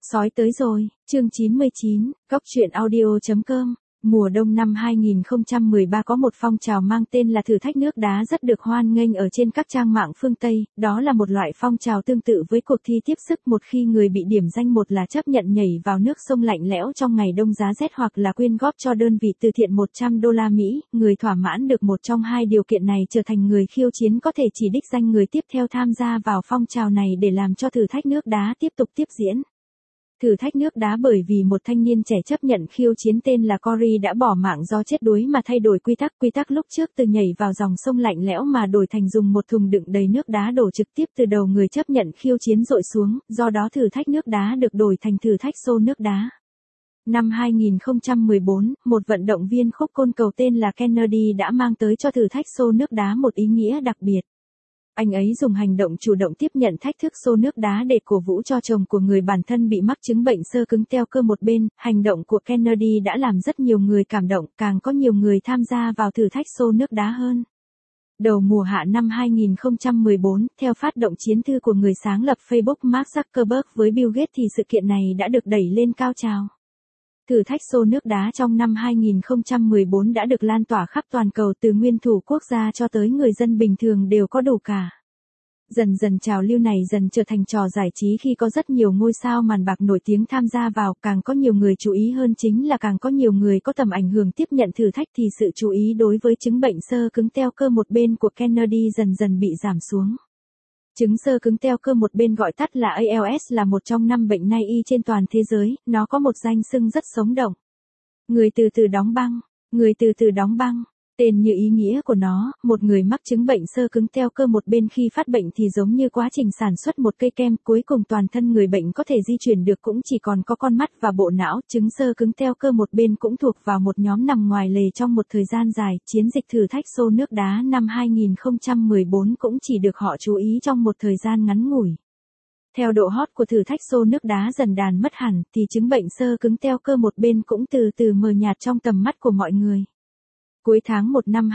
Sói tới rồi, chương 99, Góc truyện audio.com. Mùa đông năm 2013 có một phong trào mang tên là thử thách nước đá rất được hoan nghênh ở trên các trang mạng phương Tây, đó là một loại phong trào tương tự với cuộc thi tiếp sức một khi người bị điểm danh một là chấp nhận nhảy vào nước sông lạnh lẽo trong ngày đông giá rét hoặc là quyên góp cho đơn vị từ thiện $100, người thỏa mãn được một trong hai điều kiện này trở thành người khiêu chiến có thể chỉ đích danh người tiếp theo tham gia vào phong trào này để làm cho thử thách nước đá tiếp tục tiếp diễn. Thử thách nước đá bởi vì một thanh niên trẻ chấp nhận khiêu chiến tên là Cory đã bỏ mạng do chết đuối mà thay đổi quy tắc lúc trước từ nhảy vào dòng sông lạnh lẽo mà đổi thành dùng một thùng đựng đầy nước đá đổ trực tiếp từ đầu người chấp nhận khiêu chiến dội xuống, do đó thử thách nước đá được đổi thành thử thách xô nước đá. Năm 2014, một vận động viên khúc côn cầu tên là Kennedy đã mang tới cho thử thách xô nước đá một ý nghĩa đặc biệt. Anh ấy dùng hành động chủ động tiếp nhận thách thức xô nước đá để cổ vũ cho chồng của người bản thân bị mắc chứng bệnh xơ cứng teo cơ một bên. Hành động của Kennedy đã làm rất nhiều người cảm động, càng có nhiều người tham gia vào thử thách xô nước đá hơn. Đầu mùa hạ năm 2014, theo phát động chiến thư của người sáng lập Facebook Mark Zuckerberg với Bill Gates thì sự kiện này đã được đẩy lên cao trào. Thử thách xô nước đá trong năm 2014 đã được lan tỏa khắp toàn cầu từ nguyên thủ quốc gia cho tới người dân bình thường đều có đủ cả. Dần dần trào lưu này dần trở thành trò giải trí khi có rất nhiều ngôi sao màn bạc nổi tiếng tham gia vào, càng có nhiều người chú ý hơn chính là càng có nhiều người có tầm ảnh hưởng tiếp nhận thử thách thì sự chú ý đối với chứng bệnh xơ cứng teo cơ một bên của Kennedy dần dần bị giảm xuống. Chứng xơ cứng teo cơ một bên gọi tắt là ALS là một trong 5 bệnh nan y trên toàn thế giới, nó có một danh xưng rất sống động. Người từ từ đóng băng, tên như ý nghĩa của nó, một người mắc chứng bệnh xơ cứng teo cơ một bên khi phát bệnh thì giống như quá trình sản xuất một cây kem, cuối cùng toàn thân người bệnh có thể di chuyển được cũng chỉ còn có con mắt và bộ não. Chứng xơ cứng teo cơ một bên cũng thuộc vào một nhóm nằm ngoài lề trong một thời gian dài. Chiến dịch thử thách xô nước đá năm 2014 cũng chỉ được họ chú ý trong một thời gian ngắn ngủi. Theo độ hot của thử thách xô nước đá dần đàn mất hẳn thì chứng bệnh xơ cứng teo cơ một bên cũng từ từ mờ nhạt trong tầm mắt của mọi người. Cuối tháng 1 năm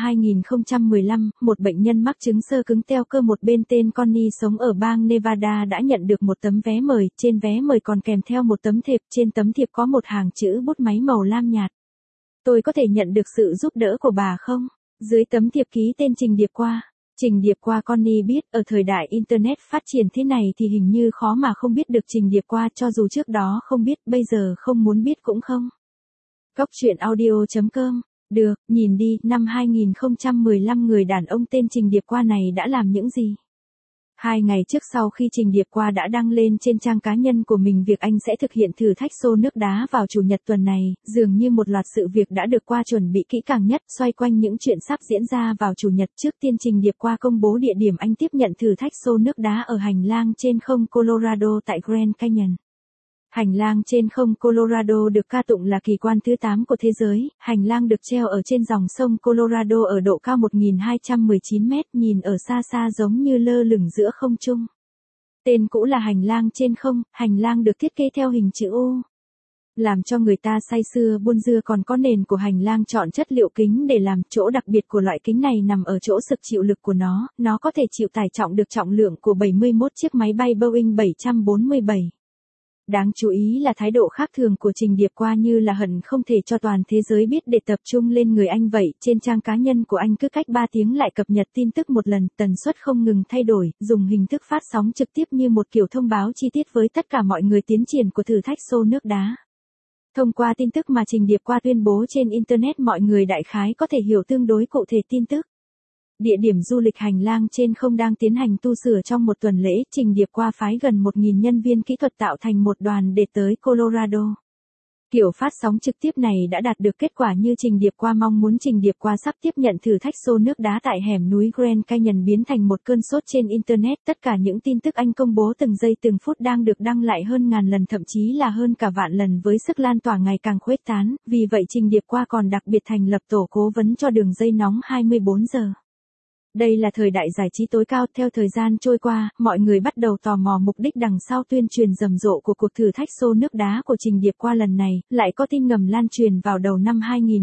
2015, một bệnh nhân mắc chứng xơ cứng teo cơ một bên tên Connie sống ở bang Nevada đã nhận được một tấm vé mời, trên vé mời còn kèm theo một tấm thiệp, trên tấm thiệp có một hàng chữ bút máy màu lam nhạt. Tôi có thể nhận được sự giúp đỡ của bà không? Dưới tấm thiệp ký tên Trình Điệp Qua. Trình Điệp Qua Connie biết ở thời đại Internet phát triển thế này thì hình như khó mà không biết được Trình Điệp Qua, cho dù trước đó không biết, bây giờ không muốn biết cũng không. Góc truyện audio.com. Được, nhìn đi, năm 2015 người đàn ông tên Trình Điệp Qua này đã làm những gì? 2 ngày trước sau khi Trình Điệp Qua đã đăng lên trên trang cá nhân của mình việc anh sẽ thực hiện thử thách xô nước đá vào Chủ nhật tuần này, dường như một loạt sự việc đã được qua chuẩn bị kỹ càng nhất xoay quanh những chuyện sắp diễn ra vào Chủ nhật. Trước tiên Trình Điệp Qua công bố địa điểm anh tiếp nhận thử thách xô nước đá ở hành lang trên không Colorado tại Grand Canyon. Hành lang trên không Colorado được ca tụng là kỳ quan thứ 8 của thế giới, hành lang được treo ở trên dòng sông Colorado ở độ cao 1.219 mét, nhìn ở xa xa giống như lơ lửng giữa không trung. Tên cũ là hành lang trên không, hành lang được thiết kế theo hình chữ U. Làm cho người ta say sưa buôn dưa còn có nền của hành lang chọn chất liệu kính để làm. Chỗ đặc biệt của loại kính này nằm ở chỗ sức chịu lực của nó có thể chịu tải trọng được trọng lượng của 71 chiếc máy bay Boeing 747. Đáng chú ý là thái độ khác thường của Trình Điệp Qua như là hận không thể cho toàn thế giới biết để tập trung lên người anh vậy. Trên trang cá nhân của anh cứ cách 3 tiếng lại cập nhật tin tức một lần, tần suất không ngừng thay đổi, dùng hình thức phát sóng trực tiếp như một kiểu thông báo chi tiết với tất cả mọi người tiến triển của thử thách xô nước đá. Thông qua tin tức mà Trình Điệp Qua tuyên bố trên Internet mọi người đại khái có thể hiểu tương đối cụ thể tin tức. Địa điểm du lịch hành lang trên không đang tiến hành tu sửa trong một tuần lễ, Trình Điệp Qua phái gần 1.000 nhân viên kỹ thuật tạo thành một đoàn để tới Colorado. Kiểu phát sóng trực tiếp này đã đạt được kết quả như Trình Điệp Qua mong muốn. Trình Điệp Qua sắp tiếp nhận thử thách xô nước đá tại hẻm núi Grand Canyon biến thành một cơn sốt trên Internet. Tất cả những tin tức anh công bố từng giây từng phút đang được đăng lại hơn ngàn lần, thậm chí là hơn cả vạn lần với sức lan tỏa ngày càng khuếch tán. Vì vậy Trình Điệp Qua còn đặc biệt thành lập tổ cố vấn cho đường dây nóng 24 giờ. Đây là thời đại giải trí tối cao, theo thời gian trôi qua, mọi người bắt đầu tò mò mục đích đằng sau tuyên truyền rầm rộ của cuộc thử thách xô nước đá của Trình Điệp Qua lần này, lại có tin ngầm lan truyền vào đầu năm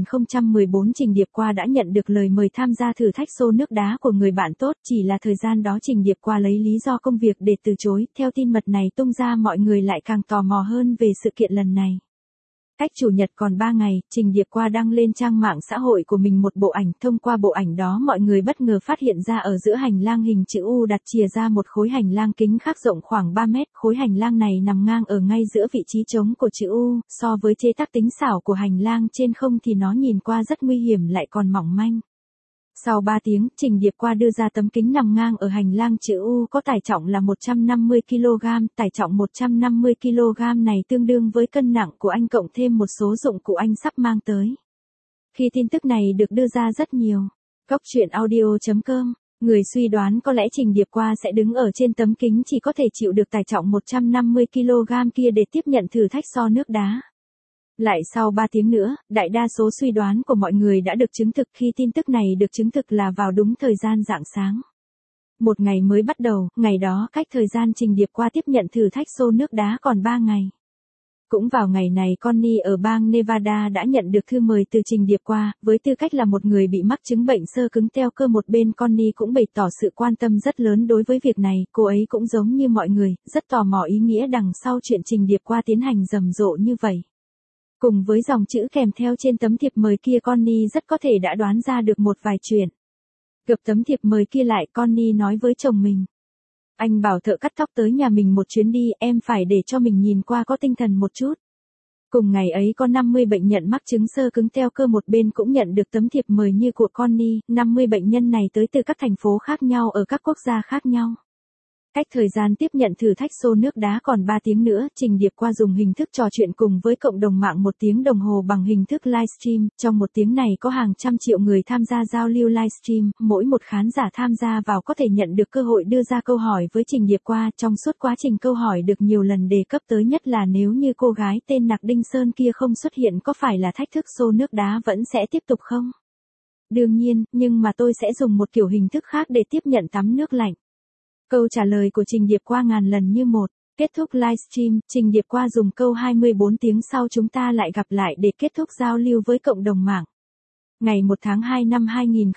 2014 Trình Điệp Qua đã nhận được lời mời tham gia thử thách xô nước đá của người bạn tốt, chỉ là thời gian đó Trình Điệp Qua lấy lý do công việc để từ chối, theo tin mật này tung ra mọi người lại càng tò mò hơn về sự kiện lần này. Cách Chủ nhật còn 3 ngày, Trình Điệp Qua đăng lên trang mạng xã hội của mình một bộ ảnh, thông qua bộ ảnh đó mọi người bất ngờ phát hiện ra ở giữa hành lang hình chữ U đặt chìa ra một khối hành lang kính khác rộng khoảng 3 mét, khối hành lang này nằm ngang ở ngay giữa vị trí trống của chữ U, so với chế tác tinh xảo của hành lang trên không thì nó nhìn qua rất nguy hiểm lại còn mỏng manh. Sau 3 tiếng, Trình Điệp Qua đưa ra tấm kính nằm ngang ở hành lang chữ U có tải trọng là 150 kg, tải trọng 150 kg này tương đương với cân nặng của anh cộng thêm một số dụng cụ anh sắp mang tới. Khi tin tức này được đưa ra rất nhiều, Cóc Truyện Audio.com, người suy đoán có lẽ Trình Điệp Qua sẽ đứng ở trên tấm kính chỉ có thể chịu được tải trọng 150 kg kia để tiếp nhận thử thách xô nước đá. Lại sau 3 tiếng nữa, đại đa số suy đoán của mọi người đã được chứng thực khi tin tức này được chứng thực là vào đúng thời gian rạng sáng. Một ngày mới bắt đầu, ngày đó cách thời gian Trình Điệp Qua tiếp nhận thử thách xô nước đá còn 3 ngày. Cũng vào ngày này Connie ở bang Nevada đã nhận được thư mời từ Trình Điệp Qua, với tư cách là một người bị mắc chứng bệnh xơ cứng teo cơ một bên Connie cũng bày tỏ sự quan tâm rất lớn đối với việc này, cô ấy cũng giống như mọi người, rất tò mò ý nghĩa đằng sau chuyện Trình Điệp Qua tiến hành rầm rộ như vậy. Cùng với dòng chữ kèm theo trên tấm thiệp mời kia Connie rất có thể đã đoán ra được một vài chuyện. Gập tấm thiệp mời kia lại Connie nói với chồng mình. Anh bảo thợ cắt tóc tới nhà mình một chuyến đi, em phải để cho mình nhìn qua có tinh thần một chút. Cùng ngày ấy có 50 bệnh nhân mắc chứng xơ cứng teo cơ một bên cũng nhận được tấm thiệp mời như của Connie, 50 bệnh nhân này tới từ các thành phố khác nhau ở các quốc gia khác nhau. Cách thời gian tiếp nhận thử thách xô nước đá còn 3 tiếng nữa, Trình Điệp Qua dùng hình thức trò chuyện cùng với cộng đồng mạng 1 tiếng đồng hồ bằng hình thức livestream. Trong 1 tiếng này có hàng trăm triệu người tham gia giao lưu livestream, mỗi một khán giả tham gia vào có thể nhận được cơ hội đưa ra câu hỏi với Trình Điệp Qua. Trong suốt quá trình câu hỏi được nhiều lần đề cập tới nhất là nếu như cô gái tên Nạc Đinh Sơn kia không xuất hiện có phải là thách thức xô nước đá vẫn sẽ tiếp tục không? Đương nhiên, nhưng mà tôi sẽ dùng một kiểu hình thức khác để tiếp nhận tắm nước lạnh. Câu trả lời của Trình Điệp Qua ngàn lần như một. Kết thúc livestream, Trình Điệp Qua dùng câu 24 tiếng sau chúng ta lại gặp lại để kết thúc giao lưu với cộng đồng mạng. Ngày 1 tháng 2 năm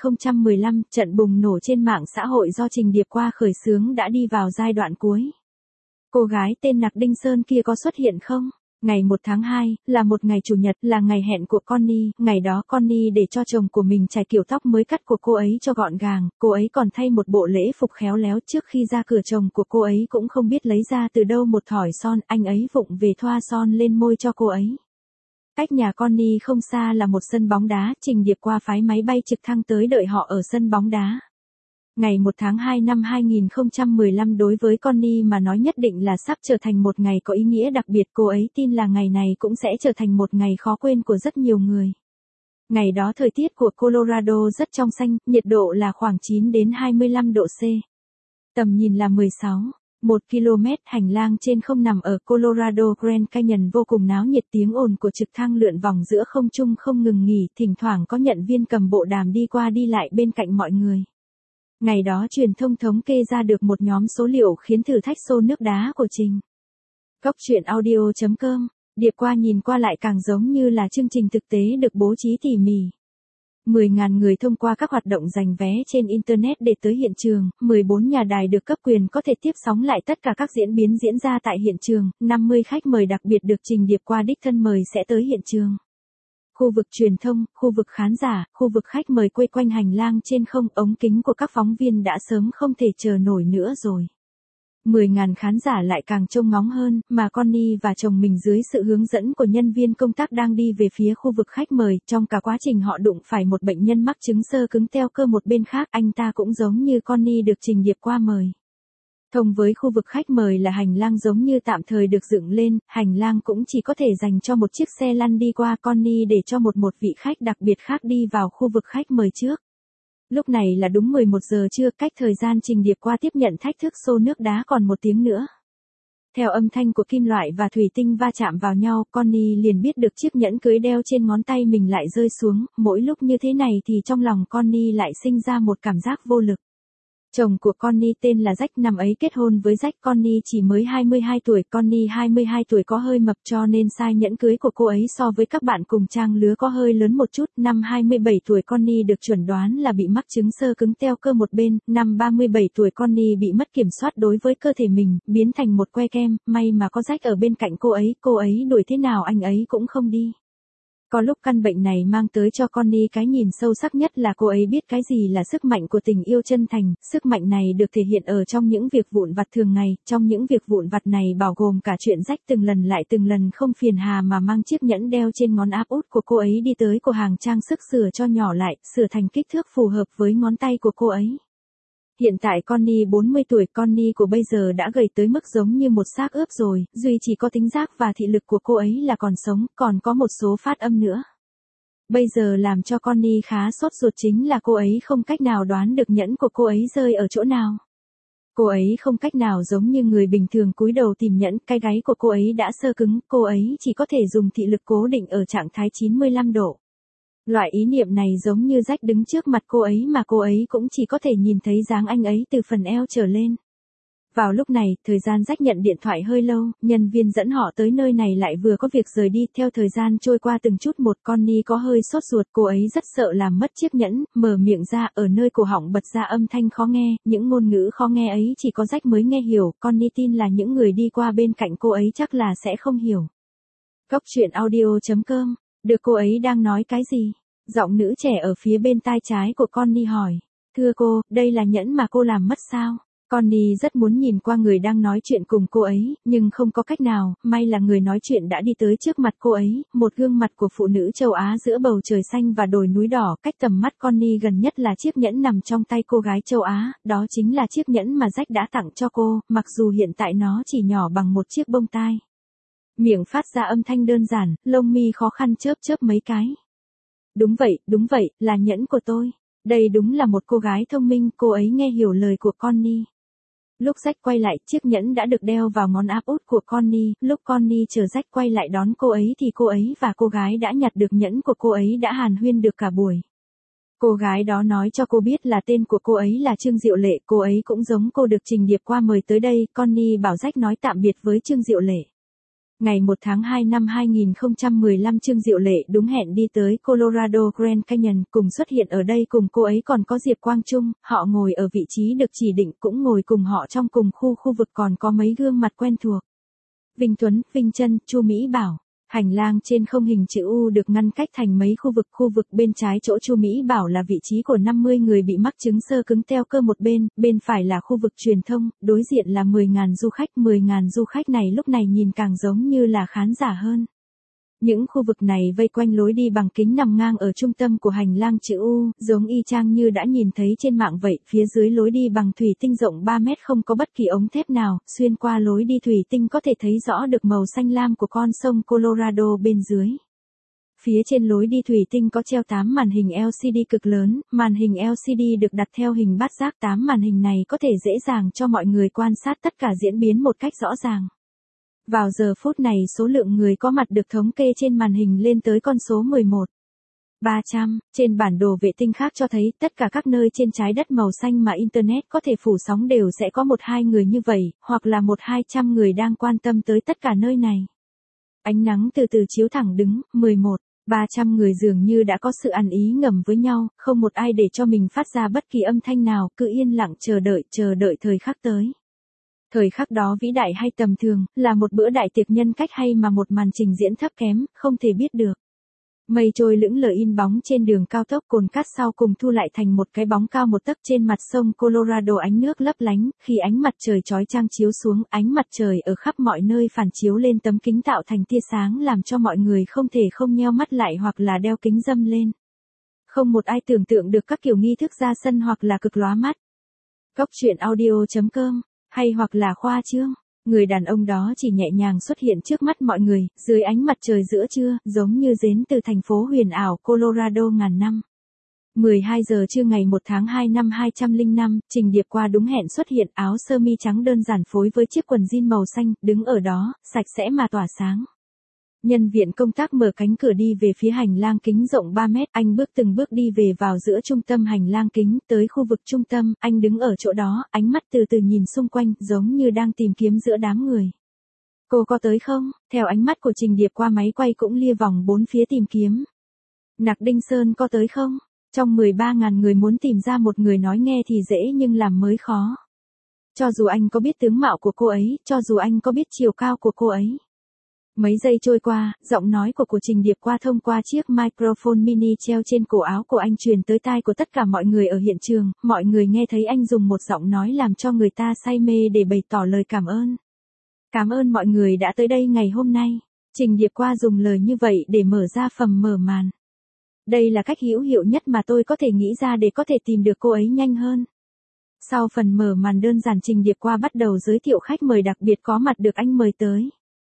2015, trận bùng nổ trên mạng xã hội do Trình Điệp Qua khởi xướng đã đi vào giai đoạn cuối. Cô gái tên Nạc Đinh Sơn kia có xuất hiện không? Ngày 1 tháng 2, là một ngày Chủ nhật, là ngày hẹn của Connie, ngày đó Connie để cho chồng của mình chải kiểu tóc mới cắt của cô ấy cho gọn gàng, cô ấy còn thay một bộ lễ phục khéo léo trước khi ra cửa chồng của cô ấy cũng không biết lấy ra từ đâu một thỏi son, anh ấy vụng về thoa son lên môi cho cô ấy. Cách nhà Connie không xa là một sân bóng đá, Trình Điệp Qua phái máy bay trực thăng tới đợi họ ở sân bóng đá. Ngày 1 tháng 2 năm 2015 đối với Connie mà nói nhất định là sắp trở thành một ngày có ý nghĩa đặc biệt, cô ấy tin là ngày này cũng sẽ trở thành một ngày khó quên của rất nhiều người. Ngày đó thời tiết của Colorado rất trong xanh, nhiệt độ là khoảng 9 đến 25 độ C. Tầm nhìn là 1 km, hành lang trên không nằm ở Colorado Grand Canyon vô cùng náo nhiệt, tiếng ồn của trực thăng lượn vòng giữa không trung không ngừng nghỉ, thỉnh thoảng có nhận viên cầm bộ đàm đi qua đi lại bên cạnh mọi người. Ngày đó truyền thông thống kê ra được một nhóm số liệu khiến thử thách xô nước đá của Trình. Cóc Truyện Audio.com, Điệp Qua nhìn qua lại càng giống như là chương trình thực tế được bố trí tỉ mỉ. 10.000 người thông qua các hoạt động giành vé trên Internet để tới hiện trường, 14 nhà đài được cấp quyền có thể tiếp sóng lại tất cả các diễn biến diễn ra tại hiện trường, 50 khách mời đặc biệt được Trình Điệp Qua đích thân mời sẽ tới hiện trường. Khu vực truyền thông, khu vực khán giả, khu vực khách mời quay quanh hành lang trên không, ống kính của các phóng viên đã sớm không thể chờ nổi nữa rồi. 10.000 khán giả lại càng trông ngóng hơn, mà Connie và chồng mình dưới sự hướng dẫn của nhân viên công tác đang đi về phía khu vực khách mời, trong cả quá trình họ đụng phải một bệnh nhân mắc chứng xơ cứng teo cơ một bên khác, anh ta cũng giống như Connie được Trình Điệp Qua mời. Thông với khu vực khách mời là hành lang giống như tạm thời được dựng lên, hành lang cũng chỉ có thể dành cho một chiếc xe lăn đi qua, Connie để cho một vị khách đặc biệt khác đi vào khu vực khách mời trước. Lúc này là đúng 11 giờ trưa, cách thời gian Trình Điệp Qua tiếp nhận thách thức xô nước đá còn 1 tiếng nữa. Theo âm thanh của kim loại và thủy tinh va chạm vào nhau, Connie liền biết được chiếc nhẫn cưới đeo trên ngón tay mình lại rơi xuống, mỗi lúc như thế này thì trong lòng Connie lại sinh ra một cảm giác vô lực. Chồng của Connie tên là Jack, năm ấy kết hôn với Jack. Connie chỉ mới 22 tuổi, Connie 22 tuổi có hơi mập cho nên size nhẫn cưới của cô ấy so với các bạn cùng trang lứa có hơi lớn một chút. Năm 27 tuổi Connie được chuẩn đoán là bị mắc chứng xơ cứng teo cơ một bên. Năm 37 tuổi Connie bị mất kiểm soát đối với cơ thể mình, biến thành một que kem, may mà có Jack ở bên cạnh cô ấy đuổi thế nào anh ấy cũng không đi. Có lúc căn bệnh này mang tới cho Connie cái nhìn sâu sắc nhất là cô ấy biết cái gì là sức mạnh của tình yêu chân thành, sức mạnh này được thể hiện ở trong những việc vụn vặt thường ngày, trong những việc vụn vặt này bao gồm cả chuyện Jack từng lần lại từng lần không phiền hà mà mang chiếc nhẫn đeo trên ngón áp út của cô ấy đi tới cửa hàng trang sức sửa cho nhỏ lại, sửa thành kích thước phù hợp với ngón tay của cô ấy. Hiện tại Connie 40 tuổi, Connie của bây giờ đã gầy tới mức giống như một xác ướp rồi, duy chỉ có tính giác và thị lực của cô ấy là còn sống, còn có một số phát âm nữa. Bây giờ làm cho Connie khá sốt ruột chính là cô ấy không cách nào đoán được nhẫn của cô ấy rơi ở chỗ nào. Cô ấy không cách nào giống như người bình thường cúi đầu tìm nhẫn, cái gáy của cô ấy đã xơ cứng, cô ấy chỉ có thể dùng thị lực cố định ở trạng thái 95 độ. Loại ý niệm này giống như Jack đứng trước mặt cô ấy mà cô ấy cũng chỉ có thể nhìn thấy dáng anh ấy từ phần eo trở lên. Vào lúc này, thời gian Jack nhận điện thoại hơi lâu, nhân viên dẫn họ tới nơi này lại vừa có việc rời đi. Theo thời gian trôi qua từng chút một, Connie có hơi sốt ruột, cô ấy rất sợ làm mất chiếc nhẫn, mở miệng ra, ở nơi cổ họng bật ra âm thanh khó nghe, những ngôn ngữ khó nghe ấy chỉ có Jack mới nghe hiểu, Connie tin là những người đi qua bên cạnh cô ấy chắc là sẽ không hiểu. Cốc truyện audio.com, được cô ấy đang nói cái gì? Giọng nữ trẻ ở phía bên tai trái của Connie hỏi. Thưa cô, đây là nhẫn mà cô làm mất sao? Connie rất muốn nhìn qua người đang nói chuyện cùng cô ấy, nhưng không có cách nào, may là người nói chuyện đã đi tới trước mặt cô ấy, một gương mặt của phụ nữ châu Á giữa bầu trời xanh và đồi núi đỏ, cách tầm mắt Connie gần nhất là chiếc nhẫn nằm trong tay cô gái châu Á, đó chính là chiếc nhẫn mà Jack đã tặng cho cô, mặc dù hiện tại nó chỉ nhỏ bằng một chiếc bông tai. Miệng phát ra âm thanh đơn giản, lông mi khó khăn chớp chớp mấy cái. Đúng vậy, là nhẫn của tôi. Đây đúng là một cô gái thông minh, cô ấy nghe hiểu lời của Connie. Lúc Jack quay lại, chiếc nhẫn đã được đeo vào ngón áp út của Connie, lúc Connie chờ Jack quay lại đón cô ấy thì cô ấy và cô gái đã nhặt được nhẫn của cô ấy đã hàn huyên được cả buổi. Cô gái đó nói cho cô biết là tên của cô ấy là Trương Diệu Lệ, cô ấy cũng giống cô được Trình Điệp qua mời tới đây, Connie bảo Jack nói tạm biệt với Trương Diệu Lệ. Ngày 1 tháng 2 năm 2015 Trương Diệu Lệ đúng hẹn đi tới Colorado Grand Canyon, cùng xuất hiện ở đây cùng cô ấy còn có Diệp Quang Trung, họ ngồi ở vị trí được chỉ định cũng ngồi cùng họ trong cùng khu vực còn có mấy gương mặt quen thuộc. Vinh Tuấn, Vinh Trân, Chu Mỹ Bảo. Hành lang trên không hình chữ U được ngăn cách thành mấy khu vực bên trái chỗ Chu Mỹ Bảo là vị trí của 50 người bị mắc chứng xơ cứng teo cơ một bên phải là khu vực truyền thông, đối diện là 10.000 du khách, 10.000 du khách này lúc này nhìn càng giống như là khán giả hơn. Những khu vực này vây quanh lối đi bằng kính nằm ngang ở trung tâm của hành lang chữ U, giống y chang như đã nhìn thấy trên mạng vậy, phía dưới lối đi bằng thủy tinh rộng 3 mét không có bất kỳ ống thép nào, xuyên qua lối đi thủy tinh có thể thấy rõ được màu xanh lam của con sông Colorado bên dưới. Phía trên lối đi thủy tinh có treo 8 màn hình LCD cực lớn, màn hình LCD được đặt theo hình bát giác, 8 màn hình này có thể dễ dàng cho mọi người quan sát tất cả diễn biến một cách rõ ràng. Vào giờ phút này số lượng người có mặt được thống kê trên màn hình lên tới con số 11.300, trên bản đồ vệ tinh khác cho thấy tất cả các nơi trên trái đất màu xanh mà Internet có thể phủ sóng đều sẽ có 1-2 người như vậy, hoặc là 100-200 người đang quan tâm tới tất cả nơi này. Ánh nắng từ từ chiếu thẳng đứng, 11.300 người dường như đã có sự ăn ý ngầm với nhau, không một ai để cho mình phát ra bất kỳ âm thanh nào, cứ yên lặng chờ đợi thời khắc tới. Thời khắc đó vĩ đại hay tầm thường, là một bữa đại tiệc nhân cách hay mà một màn trình diễn thấp kém, không thể biết được. Mây trôi lững lờ in bóng trên đường cao tốc, cồn cát sau cùng thu lại thành một cái bóng cao 1 tấc trên mặt sông Colorado, ánh nước lấp lánh, khi ánh mặt trời chói chang chiếu xuống, ánh mặt trời ở khắp mọi nơi phản chiếu lên tấm kính tạo thành tia sáng làm cho mọi người không thể không nheo mắt lại hoặc là đeo kính râm lên. Không một ai tưởng tượng được các kiểu nghi thức ra sân hoặc là cực lóa mắt. Cốc truyện audio.com, hay hoặc là khoa trương. Người đàn ông đó chỉ nhẹ nhàng xuất hiện trước mắt mọi người, dưới ánh mặt trời giữa trưa, giống như đến từ thành phố huyền ảo Colorado ngàn năm. 12 giờ trưa ngày 1 tháng 2 năm 205, Trình Điệp qua đúng hẹn xuất hiện, áo sơ mi trắng đơn giản phối với chiếc quần jean màu xanh, đứng ở đó, sạch sẽ mà tỏa sáng. Nhân viên công tác mở cánh cửa đi về phía hành lang kính rộng 3 mét, anh bước từng bước đi về vào giữa trung tâm hành lang kính, tới khu vực trung tâm, anh đứng ở chỗ đó, ánh mắt từ từ nhìn xung quanh, giống như đang tìm kiếm giữa đám người. Cô có tới không? Theo ánh mắt của Trình Điệp qua, máy quay cũng lia vòng bốn phía tìm kiếm. Nặc Đinh Sơn có tới không? Trong 13.000 người muốn tìm ra một người nói nghe thì dễ nhưng làm mới khó. Cho dù anh có biết tướng mạo của cô ấy, cho dù anh có biết chiều cao của cô ấy. Mấy giây trôi qua, giọng nói của Trình Điệp qua thông qua chiếc microphone mini treo trên cổ áo của anh truyền tới tai của tất cả mọi người ở hiện trường. Mọi người nghe thấy anh dùng một giọng nói làm cho người ta say mê để bày tỏ lời cảm ơn. Cảm ơn mọi người đã tới đây ngày hôm nay. Trình Điệp qua dùng lời như vậy để mở ra phần mở màn. Đây là cách hữu hiệu nhất mà tôi có thể nghĩ ra để có thể tìm được cô ấy nhanh hơn. Sau phần mở màn đơn giản, Trình Điệp qua bắt đầu giới thiệu khách mời đặc biệt có mặt được anh mời tới.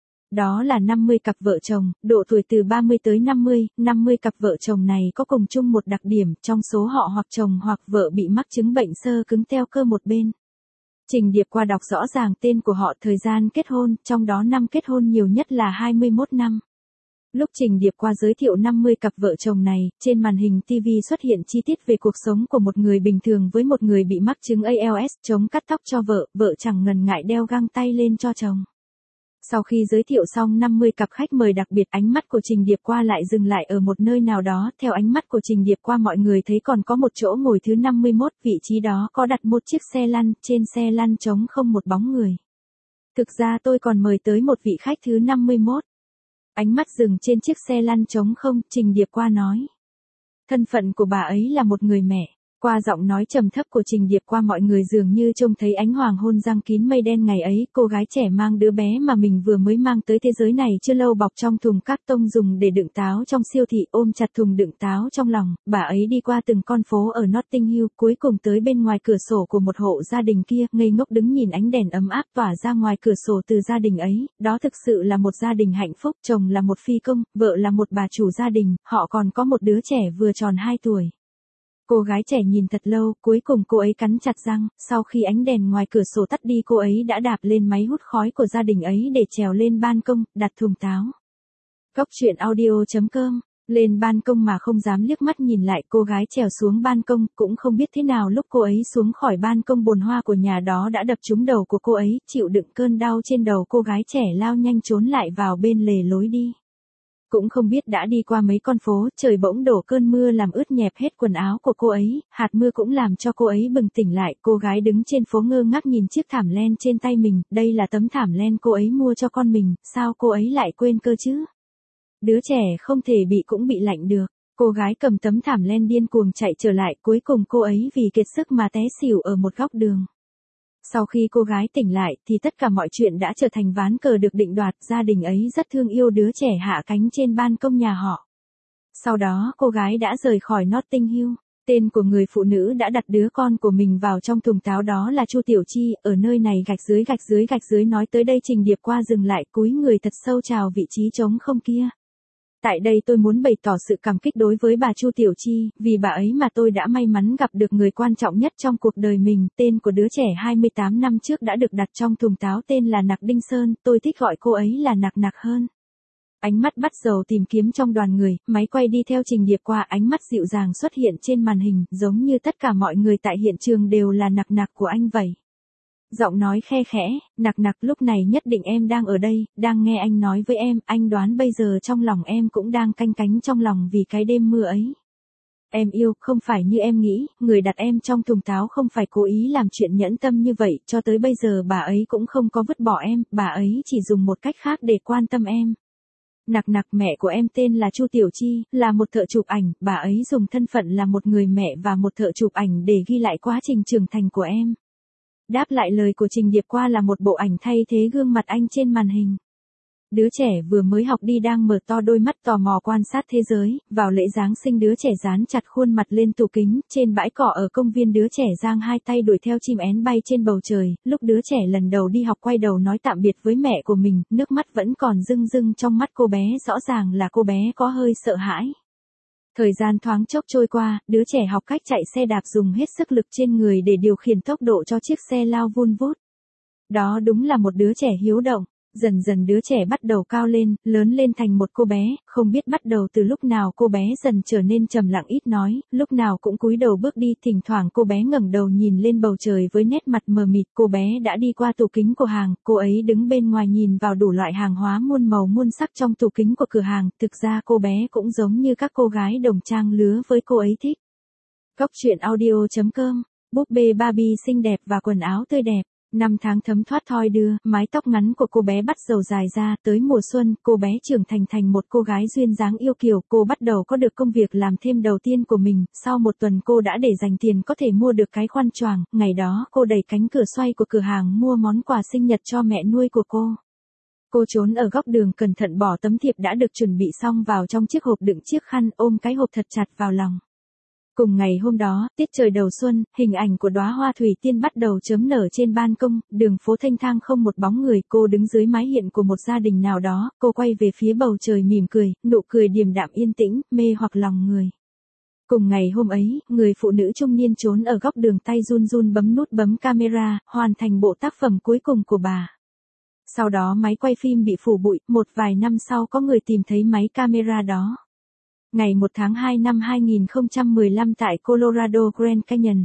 Đó là 50 cặp vợ chồng, độ tuổi từ 30 tới 50, 50 cặp vợ chồng này có cùng chung một đặc điểm, trong số họ hoặc chồng hoặc vợ bị mắc chứng bệnh xơ cứng teo cơ một bên. Trình Điệp qua đọc rõ ràng tên của họ, thời gian kết hôn, trong đó năm kết hôn nhiều nhất là 21 năm. Lúc Trình Điệp qua giới thiệu 50 cặp vợ chồng này, trên màn hình TV xuất hiện chi tiết về cuộc sống của một người bình thường với một người bị mắc chứng ALS, chống cắt tóc cho vợ, vợ chẳng ngần ngại đeo găng tay lên cho chồng. Sau khi giới thiệu xong 50 cặp khách mời đặc biệt, ánh mắt của Trình Điệp qua lại dừng lại ở một nơi nào đó, theo ánh mắt của Trình Điệp qua mọi người thấy còn có một chỗ ngồi thứ 51, vị trí đó có đặt một chiếc xe lăn, trên xe lăn trống không một bóng người. Thực ra tôi còn mời tới một vị khách thứ 51. Ánh mắt dừng trên chiếc xe lăn trống không, Trình Điệp qua nói. Thân phận của bà ấy là một người mẹ. Qua giọng nói trầm thấp của Trình Điệp qua, mọi người dường như trông thấy ánh hoàng hôn giăng kín mây đen ngày ấy, cô gái trẻ mang đứa bé mà mình vừa mới mang tới thế giới này chưa lâu bọc trong thùng cát tông dùng để đựng táo trong siêu thị, ôm chặt thùng đựng táo trong lòng, bà ấy đi qua từng con phố ở Notting Hill, cuối cùng tới bên ngoài cửa sổ của một hộ gia đình kia, ngây ngốc đứng nhìn ánh đèn ấm áp tỏa ra ngoài cửa sổ từ gia đình ấy. Đó thực sự là một gia đình hạnh phúc, chồng là một phi công, vợ là một bà chủ gia đình, họ còn có một đứa trẻ vừa tròn 2 tuổi. Cô gái trẻ nhìn thật lâu, cuối cùng cô ấy cắn chặt răng, sau khi ánh đèn ngoài cửa sổ tắt đi, cô ấy đã đạp lên máy hút khói của gia đình ấy để trèo lên ban công, đặt thùng táo. Góc truyện audio.com. Lên ban công mà không dám liếc mắt nhìn lại, cô gái trèo xuống ban công, cũng không biết thế nào lúc cô ấy xuống khỏi ban công, bồn hoa của nhà đó đã đập trúng đầu của cô ấy, chịu đựng cơn đau trên đầu, cô gái trẻ lao nhanh trốn lại vào bên lề lối đi. Cũng không biết đã đi qua mấy con phố, trời bỗng đổ cơn mưa làm ướt nhẹp hết quần áo của cô ấy, hạt mưa cũng làm cho cô ấy bừng tỉnh lại, cô gái đứng trên phố ngơ ngác nhìn chiếc thảm len trên tay mình, đây là tấm thảm len cô ấy mua cho con mình, sao cô ấy lại quên cơ chứ? Đứa trẻ không thể bị cũng bị lạnh được. Cô gái cầm tấm thảm len điên cuồng chạy trở lại, cuối cùng cô ấy vì kiệt sức mà té xỉu ở một góc đường. Sau khi cô gái tỉnh lại thì tất cả mọi chuyện đã trở thành ván cờ được định đoạt, gia đình ấy rất thương yêu đứa trẻ hạ cánh trên ban công nhà họ. Sau đó cô gái đã rời khỏi Notting Hill. Tên của người phụ nữ đã đặt đứa con của mình vào trong thùng táo đó là Chu Tiểu Chi, ở nơi này gạch dưới nói tới đây Trình Điệp qua dừng lại, cúi người thật sâu chào vị trí trống không kia. Tại đây tôi muốn bày tỏ sự cảm kích đối với bà Chu Tiểu Chi, vì bà ấy mà tôi đã may mắn gặp được người quan trọng nhất trong cuộc đời mình. Tên của đứa trẻ 28 năm trước đã được đặt trong thùng táo tên là Nặc Đinh Sơn, tôi thích gọi cô ấy là Nặc Nặc hơn. Ánh mắt bắt đầu tìm kiếm trong đoàn người, máy quay đi theo Trình Điệp qua, ánh mắt dịu dàng xuất hiện trên màn hình, giống như tất cả mọi người tại hiện trường đều là Nặc Nặc của anh vậy. Giọng nói khe khẽ, Nặc Nặc, lúc này nhất định em đang ở đây, đang nghe anh nói với em, anh đoán bây giờ trong lòng em cũng đang canh cánh trong lòng vì cái đêm mưa ấy. Em yêu, không phải như em nghĩ, người đặt em trong thùng táo không phải cố ý làm chuyện nhẫn tâm như vậy, cho tới bây giờ bà ấy cũng không có vứt bỏ em, bà ấy chỉ dùng một cách khác để quan tâm em. Nặc Nặc, mẹ của em tên là Chu Tiểu Chi, là một thợ chụp ảnh, bà ấy dùng thân phận là một người mẹ và một thợ chụp ảnh để ghi lại quá trình trưởng thành của em. Đáp lại lời của Trình Điệp qua là một bộ ảnh thay thế gương mặt anh trên màn hình. Đứa trẻ vừa mới học đi đang mở to đôi mắt tò mò quan sát thế giới, vào lễ Giáng sinh đứa trẻ dán chặt khuôn mặt lên tủ kính, trên bãi cỏ ở công viên đứa trẻ giang hai tay đuổi theo chim én bay trên bầu trời, lúc đứa trẻ lần đầu đi học quay đầu nói tạm biệt với mẹ của mình, nước mắt vẫn còn rưng rưng trong mắt cô bé, rõ ràng là cô bé có hơi sợ hãi. Thời gian thoáng chốc trôi qua, đứa trẻ học cách chạy xe đạp dùng hết sức lực trên người để điều khiển tốc độ cho chiếc xe lao vun vút. Đó đúng là một đứa trẻ hiếu động. Dần dần đứa trẻ bắt đầu cao lên, lớn lên thành một cô bé, không biết bắt đầu từ lúc nào cô bé dần trở nên trầm lặng ít nói, lúc nào cũng cúi đầu bước đi, thỉnh thoảng cô bé ngẩng đầu nhìn lên bầu trời với nét mặt mờ mịt. Cô bé đã đi qua tủ kính của hàng, cô ấy đứng bên ngoài nhìn vào đủ loại hàng hóa muôn màu muôn sắc trong tủ kính của cửa hàng, thực ra cô bé cũng giống như các cô gái đồng trang lứa với cô ấy thích. Cóc truyện audio.com, búp bê Barbie xinh đẹp và quần áo tươi đẹp. Năm tháng thấm thoát thoi đưa, mái tóc ngắn của cô bé bắt đầu dài ra, tới mùa xuân, cô bé trưởng thành thành một cô gái duyên dáng yêu kiều, cô bắt đầu có được công việc làm thêm đầu tiên của mình, sau một tuần cô đã để dành tiền có thể mua được cái khăn choàng, ngày đó cô đẩy cánh cửa xoay của cửa hàng mua món quà sinh nhật cho mẹ nuôi của cô. Cô trốn ở góc đường cẩn thận bỏ tấm thiệp đã được chuẩn bị xong vào trong chiếc hộp đựng chiếc khăn, ôm cái hộp thật chặt vào lòng. Cùng ngày hôm đó, tiết trời đầu xuân, hình ảnh của đóa hoa thủy tiên bắt đầu chớm nở trên ban công, đường phố thênh thang không một bóng người, cô đứng dưới mái hiên của một gia đình nào đó, cô quay về phía bầu trời mỉm cười, nụ cười điềm đạm yên tĩnh, mê hoặc lòng người. Cùng ngày hôm ấy, người phụ nữ trung niên trốn ở góc đường tay run run bấm nút bấm camera, hoàn thành bộ tác phẩm cuối cùng của bà. Sau đó máy quay phim bị phủ bụi, một vài năm sau có người tìm thấy máy camera đó. Ngày 1 tháng 2 năm 2015 tại Colorado Grand Canyon,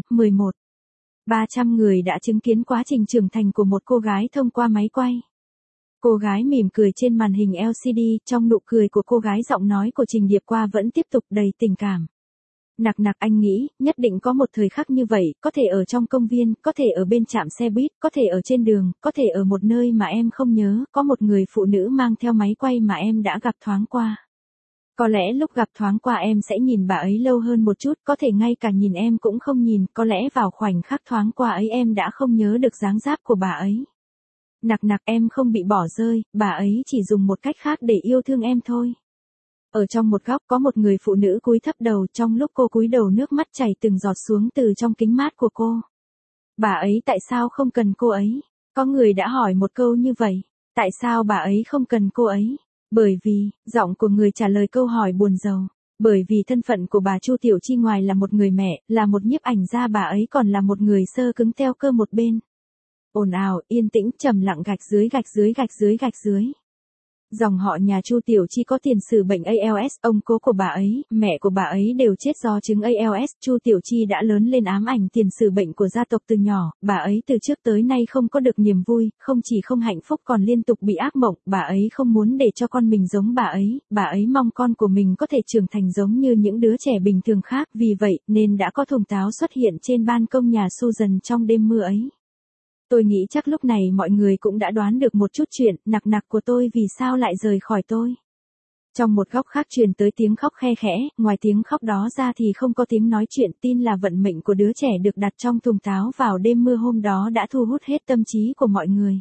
300 người đã chứng kiến quá trình trưởng thành của một cô gái thông qua máy quay. Cô gái mỉm cười trên màn hình LCD, trong nụ cười của cô gái giọng nói của Trình Điệp Qua vẫn tiếp tục đầy tình cảm. Nặc nặc anh nghĩ, nhất định có một thời khắc như vậy, có thể ở trong công viên, có thể ở bên trạm xe buýt, có thể ở trên đường, có thể ở một nơi mà em không nhớ, có một người phụ nữ mang theo máy quay mà em đã gặp thoáng qua. Có lẽ lúc gặp thoáng qua em sẽ nhìn bà ấy lâu hơn một chút, có thể ngay cả nhìn em cũng không nhìn, có lẽ vào khoảnh khắc thoáng qua ấy em đã không nhớ được dáng dáp của bà ấy. Nặc nặc em không bị bỏ rơi, bà ấy chỉ dùng một cách khác để yêu thương em thôi. Ở trong một góc có một người phụ nữ cúi thấp đầu, trong lúc cô cúi đầu nước mắt chảy từng giọt xuống từ trong kính mát của cô. Bà ấy tại sao không cần cô ấy? Có người đã hỏi một câu như vậy. Tại sao bà ấy không cần cô ấy? Bởi vì, giọng của người trả lời câu hỏi buồn rầu. Bởi vì thân phận của bà Chu Tiểu Chi ngoài là một người mẹ, là một nhiếp ảnh gia, bà ấy còn là một người sơ cứng teo cơ một bên. Ồn ào, yên tĩnh, trầm lặng, gạch dưới gạch dưới gạch dưới gạch dưới. Dòng họ nhà Chu Tiểu Chi có tiền sử bệnh ALS, ông cố của bà ấy, mẹ của bà ấy đều chết do chứng ALS. Chu Tiểu Chi đã lớn lên ám ảnh tiền sử bệnh của gia tộc từ nhỏ, bà ấy từ trước tới nay không có được niềm vui, không chỉ không hạnh phúc còn liên tục bị ác mộng, bà ấy không muốn để cho con mình giống bà ấy mong con của mình có thể trưởng thành giống như những đứa trẻ bình thường khác, vì vậy nên đã có thùng táo xuất hiện trên ban công nhà Susan trong đêm mưa ấy. Tôi nghĩ chắc lúc này mọi người cũng đã đoán được một chút chuyện, nặc nặc của tôi vì sao lại rời khỏi tôi. Trong một góc khác truyền tới tiếng khóc khe khẽ, ngoài tiếng khóc đó ra thì không có tiếng nói chuyện, tin là vận mệnh của đứa trẻ được đặt trong thùng táo vào đêm mưa hôm đó đã thu hút hết tâm trí của mọi người.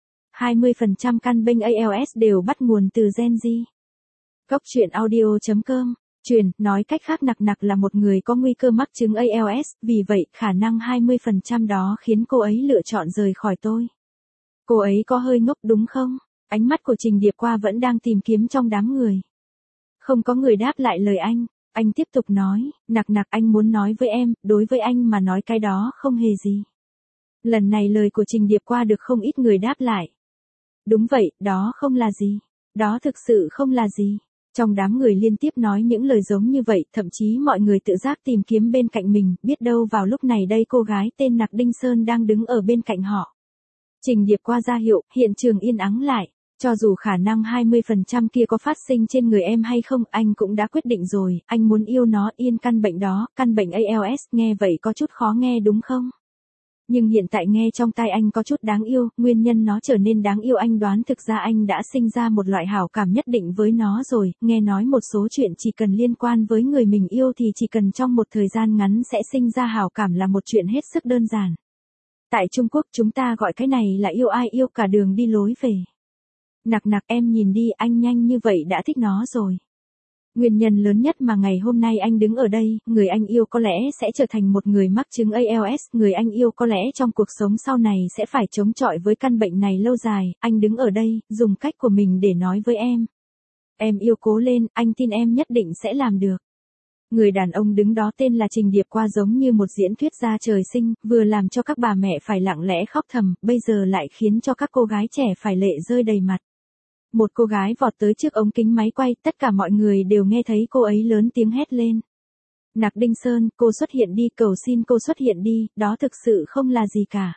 20% căn bệnh ALS đều bắt nguồn từ Gen Z. Cóc truyện audio.com Truyền, nói cách khác nặc nặc là một người có nguy cơ mắc chứng ALS, vì vậy khả năng 20% đó khiến cô ấy lựa chọn rời khỏi tôi. Cô ấy có hơi ngốc đúng không? Ánh mắt của Trình Điệp Qua vẫn đang tìm kiếm trong đám người. Không có người đáp lại lời anh tiếp tục nói, nặc nặc anh muốn nói với em, đối với anh mà nói cái đó không hề gì. Lần này lời của Trình Điệp Qua được không ít người đáp lại. Đúng vậy, đó không là gì. Đó thực sự không là gì. Trong đám người liên tiếp nói những lời giống như vậy, thậm chí mọi người tự giác tìm kiếm bên cạnh mình, biết đâu vào lúc này đây cô gái tên Nặc Đinh Sơn đang đứng ở bên cạnh họ. Trình Điệp Qua ra hiệu, hiện trường yên ắng lại. Cho dù khả năng 20% kia có phát sinh trên người em hay không, anh cũng đã quyết định rồi, anh muốn yêu nó, yên căn bệnh đó, căn bệnh ALS, nghe vậy có chút khó nghe đúng không? Nhưng hiện tại nghe trong tai anh có chút đáng yêu, nguyên nhân nó trở nên đáng yêu anh đoán thực ra anh đã sinh ra một loại hảo cảm nhất định với nó rồi, nghe nói một số chuyện chỉ cần liên quan với người mình yêu thì chỉ cần trong một thời gian ngắn sẽ sinh ra hảo cảm là một chuyện hết sức đơn giản. Tại Trung Quốc chúng ta gọi cái này là yêu ai yêu cả đường đi lối về. Nặc nặc em nhìn đi, anh nhanh như vậy đã thích nó rồi. Nguyên nhân lớn nhất mà ngày hôm nay anh đứng ở đây, người anh yêu có lẽ sẽ trở thành một người mắc chứng ALS, người anh yêu có lẽ trong cuộc sống sau này sẽ phải chống chọi với căn bệnh này lâu dài, anh đứng ở đây, dùng cách của mình để nói với em. Em yêu cố lên, anh tin em nhất định sẽ làm được. Người đàn ông đứng đó tên là Trình Điệp Qua giống như một diễn thuyết gia trời sinh, vừa làm cho các bà mẹ phải lặng lẽ khóc thầm, bây giờ lại khiến cho các cô gái trẻ phải lệ rơi đầy mặt. Một cô gái vọt tới trước ống kính máy quay, tất cả mọi người đều nghe thấy cô ấy lớn tiếng hét lên. Nặc Đinh Sơn, cô xuất hiện đi, cầu xin cô xuất hiện đi, đó thực sự không là gì cả.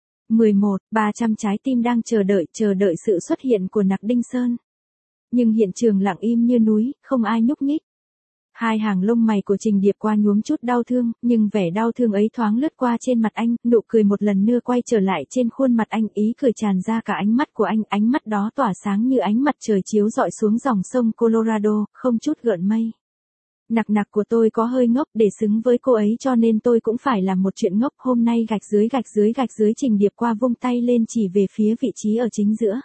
300 trái tim đang chờ đợi sự xuất hiện của Nặc Đinh Sơn. Nhưng hiện trường lặng im như núi, không ai nhúc nhích. Hai hàng lông mày của Trình Điệp Qua nhuốm chút đau thương, nhưng vẻ đau thương ấy thoáng lướt qua trên mặt anh, nụ cười một lần nữa quay trở lại trên khuôn mặt anh, ý cười tràn ra cả ánh mắt của anh, ánh mắt đó tỏa sáng như ánh mặt trời chiếu rọi xuống dòng sông Colorado, không chút gợn mây. Nặc nặc của tôi có hơi ngốc, để xứng với cô ấy cho nên tôi cũng phải làm một chuyện ngốc, hôm nay gạch dưới Trình Điệp Qua vung tay lên chỉ về phía vị trí ở chính giữa.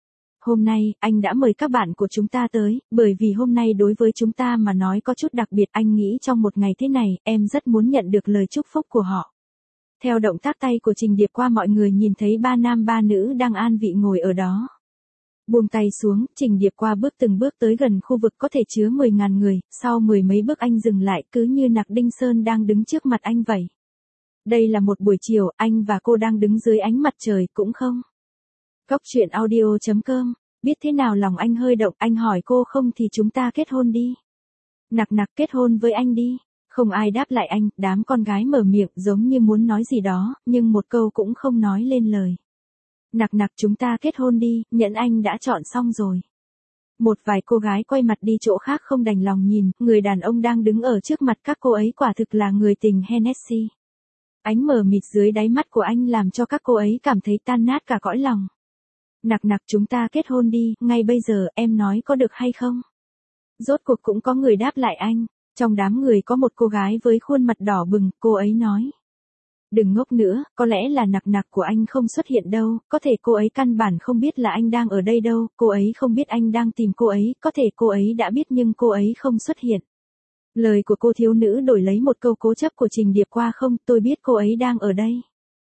Hôm nay, anh đã mời các bạn của chúng ta tới, bởi vì hôm nay đối với chúng ta mà nói có chút đặc biệt, anh nghĩ trong một ngày thế này, em rất muốn nhận được lời chúc phúc của họ. Theo động tác tay của Trình Điệp Qua mọi người nhìn thấy ba nam ba nữ đang an vị ngồi ở đó. Buông tay xuống, Trình Điệp Qua bước từng bước tới gần khu vực có thể chứa 10.000 người, sau mười mấy bước anh dừng lại cứ như Nặc Đinh Sơn đang đứng trước mặt anh vậy. Đây là một buổi chiều, anh và cô đang đứng dưới ánh mặt trời cũng không. Góc truyện audio.com, biết thế nào lòng anh hơi động, anh hỏi cô không thì chúng ta kết hôn đi. Nặc nặc kết hôn với anh đi. Không ai đáp lại anh, đám con gái mở miệng giống như muốn nói gì đó, nhưng một câu cũng không nói lên lời. Nặc nặc chúng ta kết hôn đi, nhẫn anh đã chọn xong rồi. Một vài cô gái quay mặt đi chỗ khác không đành lòng nhìn, người đàn ông đang đứng ở trước mặt các cô ấy quả thực là người tình Hennessy. Ánh mờ mịt dưới đáy mắt của anh làm cho các cô ấy cảm thấy tan nát cả cõi lòng. Nặc nặc chúng ta kết hôn đi, ngay bây giờ, em nói có được hay không? Rốt cuộc cũng có người đáp lại anh, trong đám người có một cô gái với khuôn mặt đỏ bừng, cô ấy nói. Đừng ngốc nữa, có lẽ là nặc nặc của anh không xuất hiện đâu, có thể cô ấy căn bản không biết là anh đang ở đây đâu, cô ấy không biết anh đang tìm cô ấy, có thể cô ấy đã biết nhưng cô ấy không xuất hiện. Lời của cô thiếu nữ đổi lấy một câu cố chấp của Trình Điệp Qua không, tôi biết cô ấy đang ở đây.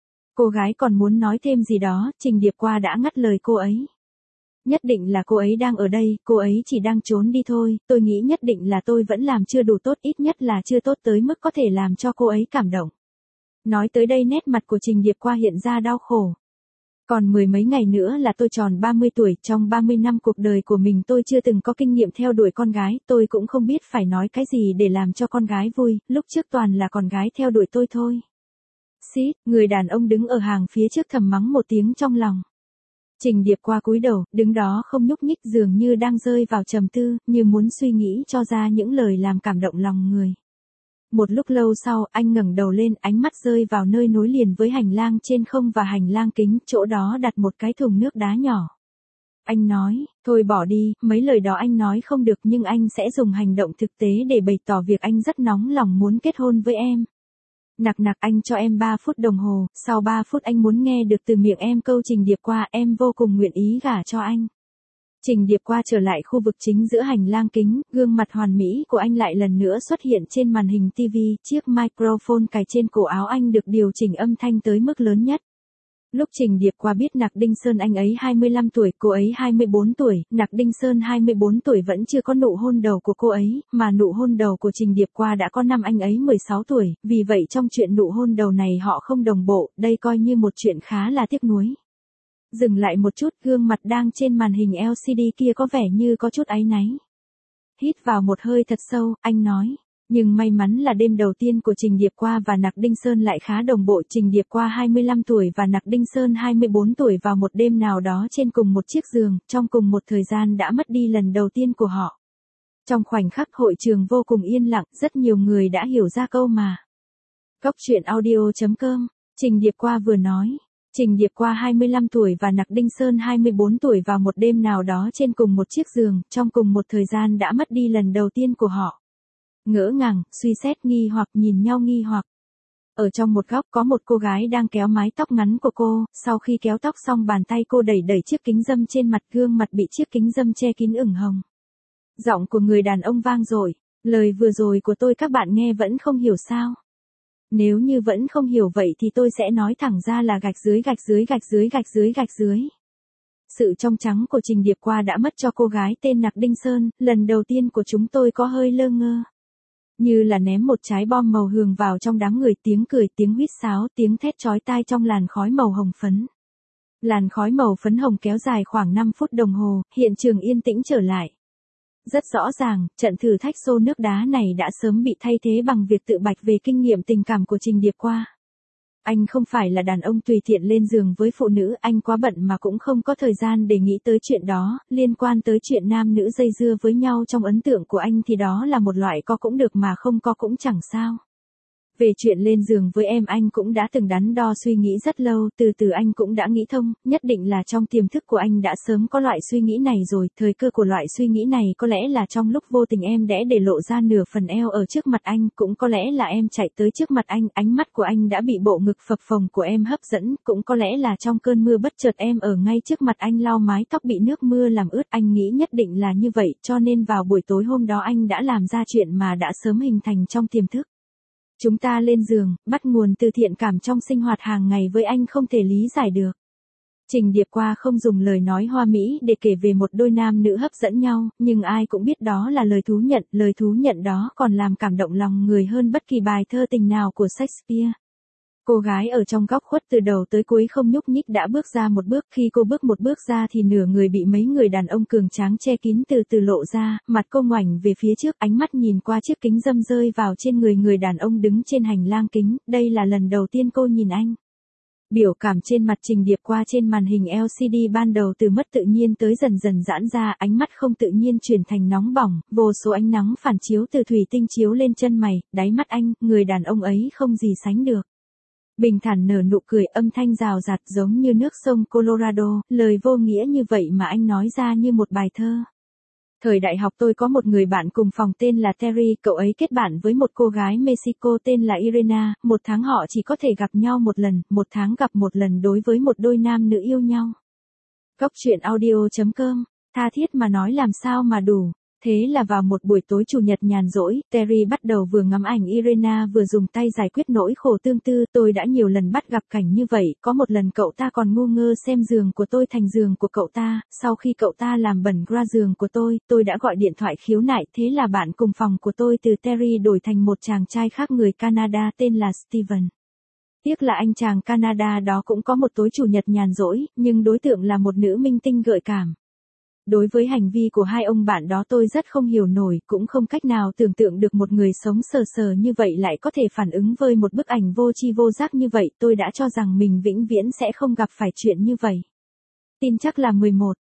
Cô gái còn muốn nói thêm gì đó, Trình Điệp Qua đã ngắt lời cô ấy. Nhất định là cô ấy đang ở đây, cô ấy chỉ đang trốn đi thôi, tôi nghĩ nhất định là tôi vẫn làm chưa đủ tốt, ít nhất là chưa tốt tới mức có thể làm cho cô ấy cảm động. Nói tới đây nét mặt của Trình Điệp Qua hiện ra đau khổ. Còn mười mấy ngày nữa là tôi tròn 30 tuổi, trong 30 năm cuộc đời của mình tôi chưa từng có kinh nghiệm theo đuổi con gái, tôi cũng không biết phải nói cái gì để làm cho con gái vui, lúc trước toàn là con gái theo đuổi tôi thôi. Xít, người đàn ông đứng ở hàng phía trước thầm mắng một tiếng trong lòng. Trình Điệp Qua cúi đầu, đứng đó không nhúc nhích dường như đang rơi vào trầm tư, như muốn suy nghĩ cho ra những lời làm cảm động lòng người. Một lúc lâu sau, anh ngẩng đầu lên, ánh mắt rơi vào nơi nối liền với hành lang trên không và hành lang kính, chỗ đó đặt một cái thùng nước đá nhỏ. Anh nói, thôi bỏ đi, mấy lời đó anh nói không được nhưng anh sẽ dùng hành động thực tế để bày tỏ việc anh rất nóng lòng muốn kết hôn với em. Nặc nặc anh cho em 3 phút đồng hồ, sau 3 phút anh muốn nghe được từ miệng em câu Trình Điệp Qua, em vô cùng nguyện ý gả cho anh. Trình Điệp Qua trở lại khu vực chính giữa hành lang kính, gương mặt hoàn mỹ của anh lại lần nữa xuất hiện trên màn hình TV, chiếc microphone cài trên cổ áo anh được điều chỉnh âm thanh tới mức lớn nhất. Lúc Trình Điệp Qua biết Nặc Đinh Sơn anh ấy 25 tuổi, cô ấy 24 tuổi, Nặc Đinh Sơn 24 tuổi vẫn chưa có nụ hôn đầu của cô ấy, mà nụ hôn đầu của Trình Điệp Qua đã có năm anh ấy 16 tuổi, vì vậy trong chuyện nụ hôn đầu này họ không đồng bộ, đây coi như một chuyện khá là tiếc nuối. Dừng lại một chút, gương mặt đang trên màn hình LCD kia có vẻ như có chút áy náy. Hít vào một hơi thật sâu, anh nói. Nhưng may mắn là đêm đầu tiên của Trình Điệp Qua và Nặc Đinh Sơn lại khá đồng bộ. Trình Điệp Qua 25 tuổi và Nặc Đinh Sơn 24 tuổi vào một đêm nào đó trên cùng một chiếc giường, trong cùng một thời gian đã mất đi lần đầu tiên của họ. Trong khoảnh khắc hội trường vô cùng yên lặng, rất nhiều người đã hiểu ra câu mà. Góc truyện audio.com, Trình Điệp Qua vừa nói. Trình Điệp Qua 25 tuổi và Nặc Đinh Sơn 24 tuổi vào một đêm nào đó trên cùng một chiếc giường, trong cùng một thời gian đã mất đi lần đầu tiên của họ. Ngỡ ngàng, suy xét nghi hoặc nhìn nhau nghi hoặc. Ở trong một góc có một cô gái đang kéo mái tóc ngắn của cô, sau khi kéo tóc xong bàn tay cô đẩy chiếc kính râm trên mặt, gương mặt bị chiếc kính râm che kín ửng hồng. Giọng của người đàn ông vang dội, lời vừa rồi của tôi các bạn nghe vẫn không hiểu sao? Nếu như vẫn không hiểu vậy thì tôi sẽ nói thẳng ra là gạch dưới. Sự trong trắng của Trình Điệp Qua đã mất cho cô gái tên Nặc Đinh Sơn, lần đầu tiên của chúng tôi có hơi lơ ngơ. Như là ném một trái bom màu hường vào trong đám người, tiếng cười, tiếng huýt sáo, tiếng thét chói tai trong làn khói màu hồng phấn. Làn khói màu phấn hồng kéo dài khoảng 5 phút đồng hồ, hiện trường yên tĩnh trở lại. Rất rõ ràng, trận thử thách xô nước đá này đã sớm bị thay thế bằng việc tự bạch về kinh nghiệm tình cảm của Trình Điệp Qua. Anh không phải là đàn ông tùy tiện lên giường với phụ nữ, anh quá bận mà cũng không có thời gian để nghĩ tới chuyện đó, liên quan tới chuyện nam nữ dây dưa với nhau trong ấn tượng của anh thì đó là một loại có cũng được mà không có cũng chẳng sao. Về chuyện lên giường với em anh cũng đã từng đắn đo suy nghĩ rất lâu, từ từ anh cũng đã nghĩ thông, nhất định là trong tiềm thức của anh đã sớm có loại suy nghĩ này rồi, thời cơ của loại suy nghĩ này có lẽ là trong lúc vô tình em đẽ để lộ ra nửa phần eo ở trước mặt anh, cũng có lẽ là em chạy tới trước mặt anh, ánh mắt của anh đã bị bộ ngực phập phồng của em hấp dẫn, cũng có lẽ là trong cơn mưa bất chợt em ở ngay trước mặt anh lau mái tóc bị nước mưa làm ướt, anh nghĩ nhất định là như vậy, cho nên vào buổi tối hôm đó anh đã làm ra chuyện mà đã sớm hình thành trong tiềm thức. Chúng ta lên giường, bắt nguồn từ thiện cảm trong sinh hoạt hàng ngày với anh không thể lý giải được. Trình Điệp Qua không dùng lời nói hoa mỹ để kể về một đôi nam nữ hấp dẫn nhau, nhưng ai cũng biết đó là lời thú nhận đó còn làm cảm động lòng người hơn bất kỳ bài thơ tình nào của Shakespeare. Cô gái ở trong góc khuất từ đầu tới cuối không nhúc nhích đã bước ra một bước, khi cô bước một bước ra thì nửa người bị mấy người đàn ông cường tráng che kín từ từ lộ ra, mặt cô ngoảnh về phía trước, ánh mắt nhìn qua chiếc kính râm rơi vào trên người đàn ông đứng trên hành lang kính, đây là lần đầu tiên cô nhìn anh. Biểu cảm trên mặt Trình Điệp Qua trên màn hình LCD ban đầu từ mất tự nhiên tới dần dần giãn ra, ánh mắt không tự nhiên chuyển thành nóng bỏng, vô số ánh nắng phản chiếu từ thủy tinh chiếu lên chân mày, đáy mắt anh, người đàn ông ấy không gì sánh được. Bình thản nở nụ cười, âm thanh rào rạt giống như nước sông Colorado, lời vô nghĩa như vậy mà anh nói ra như một bài thơ. Thời đại học tôi có một người bạn cùng phòng tên là Terry, cậu ấy kết bạn với một cô gái Mexico tên là Irena, một tháng họ chỉ có thể gặp nhau một lần, một tháng gặp một lần đối với một đôi nam nữ yêu nhau. Góc truyện audio.com, tha thiết mà nói làm sao mà đủ. Thế là vào một buổi tối chủ nhật nhàn rỗi, Terry bắt đầu vừa ngắm ảnh Irena vừa dùng tay giải quyết nỗi khổ tương tư, tôi đã nhiều lần bắt gặp cảnh như vậy, có một lần cậu ta còn ngu ngơ xem giường của tôi thành giường của cậu ta, sau khi cậu ta làm bẩn gra giường của tôi đã gọi điện thoại khiếu nại, thế là bạn cùng phòng của tôi từ Terry đổi thành một chàng trai khác người Canada tên là Steven. Tiếc là anh chàng Canada đó cũng có một tối chủ nhật nhàn rỗi, nhưng đối tượng là một nữ minh tinh gợi cảm. Đối với hành vi của hai ông bạn đó tôi rất không hiểu nổi, cũng không cách nào tưởng tượng được một người sống sờ sờ như vậy lại có thể phản ứng với một bức ảnh vô tri vô giác như vậy, tôi đã cho rằng mình vĩnh viễn sẽ không gặp phải chuyện như vậy. Tin chắc là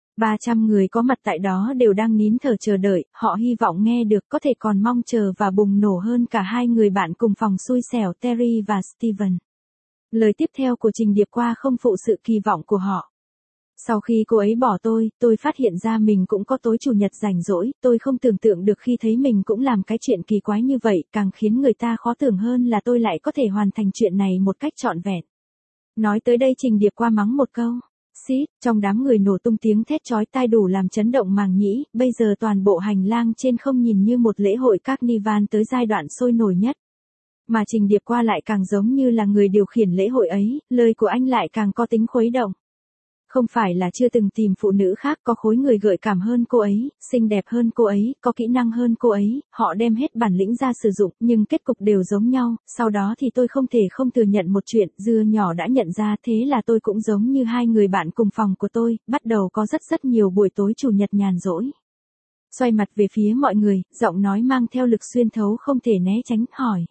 300 người có mặt tại đó đều đang nín thở chờ đợi, họ hy vọng nghe được, có thể còn mong chờ và bùng nổ hơn cả hai người bạn cùng phòng xui xẻo Terry và Steven. Lời tiếp theo của Trình Điệp Qua không phụ sự kỳ vọng của họ. Sau khi cô ấy bỏ tôi phát hiện ra mình cũng có tối chủ nhật rảnh rỗi, tôi không tưởng tượng được khi thấy mình cũng làm cái chuyện kỳ quái như vậy, càng khiến người ta khó tưởng hơn là tôi lại có thể hoàn thành chuyện này một cách trọn vẹn. Nói tới đây Trình Điệp Qua mắng một câu. Xít, trong đám người nổ tung tiếng thét chói tai đủ làm chấn động màng nhĩ, bây giờ toàn bộ hành lang trên không nhìn như một lễ hội carnival tới giai đoạn sôi nổi nhất. Mà Trình Điệp Qua lại càng giống như là người điều khiển lễ hội ấy, lời của anh lại càng có tính khuấy động. Không phải là chưa từng tìm phụ nữ khác có khối người gợi cảm hơn cô ấy, xinh đẹp hơn cô ấy, có kỹ năng hơn cô ấy, họ đem hết bản lĩnh ra sử dụng, nhưng kết cục đều giống nhau, sau đó thì tôi không thể không thừa nhận một chuyện, dưa nhỏ đã nhận ra, thế là tôi cũng giống như hai người bạn cùng phòng của tôi, bắt đầu có rất nhiều buổi tối chủ nhật nhàn rỗi. Xoay mặt về phía mọi người, giọng nói mang theo lực xuyên thấu không thể né tránh, hỏi.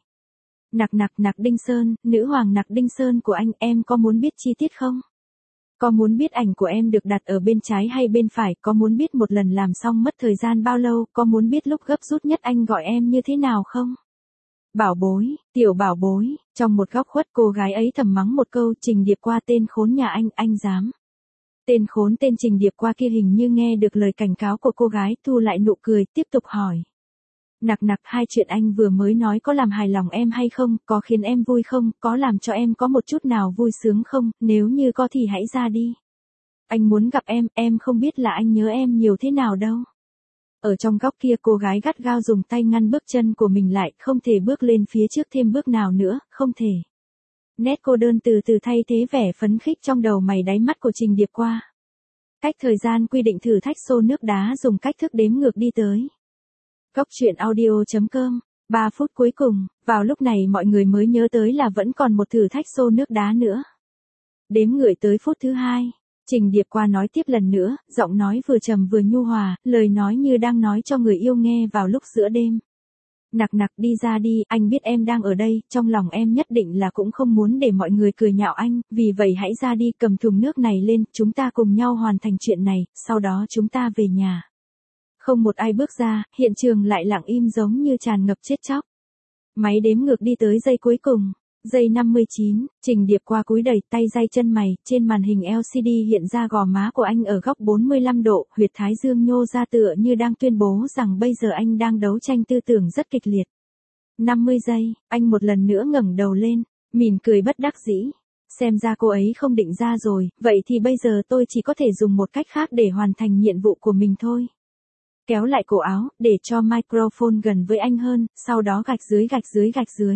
Nặc Đinh Sơn, nữ hoàng Nặc Đinh Sơn của anh, em có muốn biết chi tiết không? Có muốn biết ảnh của em được đặt ở bên trái hay bên phải, có muốn biết một lần làm xong mất thời gian bao lâu, có muốn biết lúc gấp rút nhất anh gọi em như thế nào không? Bảo bối, tiểu bảo bối, trong một góc khuất cô gái ấy thầm mắng một câu, Trình Điệp Qua tên khốn nhà anh dám. Tên khốn tên Trình Điệp Qua kia hình như nghe được lời cảnh cáo của cô gái, thu lại nụ cười, tiếp tục hỏi. Nặc, hai chuyện anh vừa mới nói có làm hài lòng em hay không, có khiến em vui không, có làm cho em có một chút nào vui sướng không, nếu như có thì hãy ra đi. Anh muốn gặp em không biết là anh nhớ em nhiều thế nào đâu. Ở trong góc kia cô gái gắt gao dùng tay ngăn bước chân của mình lại, không thể bước lên phía trước thêm bước nào nữa, không thể. Nét cô đơn từ từ thay thế vẻ phấn khích trong đầu mày đáy mắt của Trình Điệp Qua. Cách thời gian quy định thử thách xô nước đá dùng cách thức đếm ngược đi tới. Góc truyện audio.com 3 phút cuối cùng, vào lúc này mọi người mới nhớ tới là vẫn còn một thử thách xô nước đá nữa. Đếm ngửi tới phút thứ 2. Trình Điệp Qua nói tiếp lần nữa, giọng nói vừa trầm vừa nhu hòa, lời nói như đang nói cho người yêu nghe vào lúc giữa đêm. Nặc nặc đi ra đi, anh biết em đang ở đây, trong lòng em nhất định là cũng không muốn để mọi người cười nhạo anh, vì vậy hãy ra đi cầm thùng nước này lên, chúng ta cùng nhau hoàn thành chuyện này, sau đó chúng ta về nhà. Không một ai bước ra, hiện trường lại lặng im giống như tràn ngập chết chóc. Máy đếm ngược đi tới giây cuối cùng. Giây 59, Trình Điệp Qua cúi đẩy tay day chân mày, trên màn hình LCD hiện ra gò má của anh ở góc 45 độ, huyệt thái dương nhô ra tựa như đang tuyên bố rằng bây giờ anh đang đấu tranh tư tưởng rất kịch liệt. 50 giây, anh một lần nữa ngẩng đầu lên, mỉm cười bất đắc dĩ. Xem ra cô ấy không định ra rồi, vậy thì bây giờ tôi chỉ có thể dùng một cách khác để hoàn thành nhiệm vụ của mình thôi. Kéo lại cổ áo, để cho microphone gần với anh hơn, sau đó gạch dưới gạch dưới gạch dưới.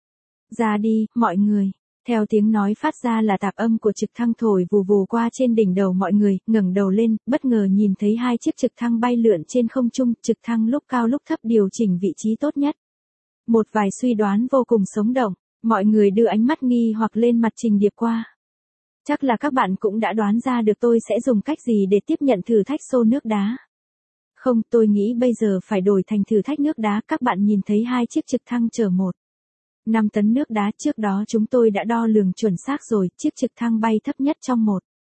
Ra đi, mọi người. Theo tiếng nói phát ra là tạp âm của trực thăng thổi vù vù qua trên đỉnh đầu mọi người, ngẩng đầu lên, bất ngờ nhìn thấy 2 chiếc trực thăng bay lượn trên không trung, trực thăng lúc cao lúc thấp điều chỉnh vị trí tốt nhất. Một vài suy đoán vô cùng sống động, mọi người đưa ánh mắt nghi hoặc lên mặt Trình Điệp Qua. Chắc là các bạn cũng đã đoán ra được tôi sẽ dùng cách gì để tiếp nhận thử thách xô nước đá. Không, tôi nghĩ bây giờ phải đổi thành thử thách nước đá, các bạn nhìn thấy 2 chiếc trực thăng chở 5 tấn nước đá, trước đó chúng tôi đã đo lường chuẩn xác rồi, chiếc trực thăng bay thấp nhất trong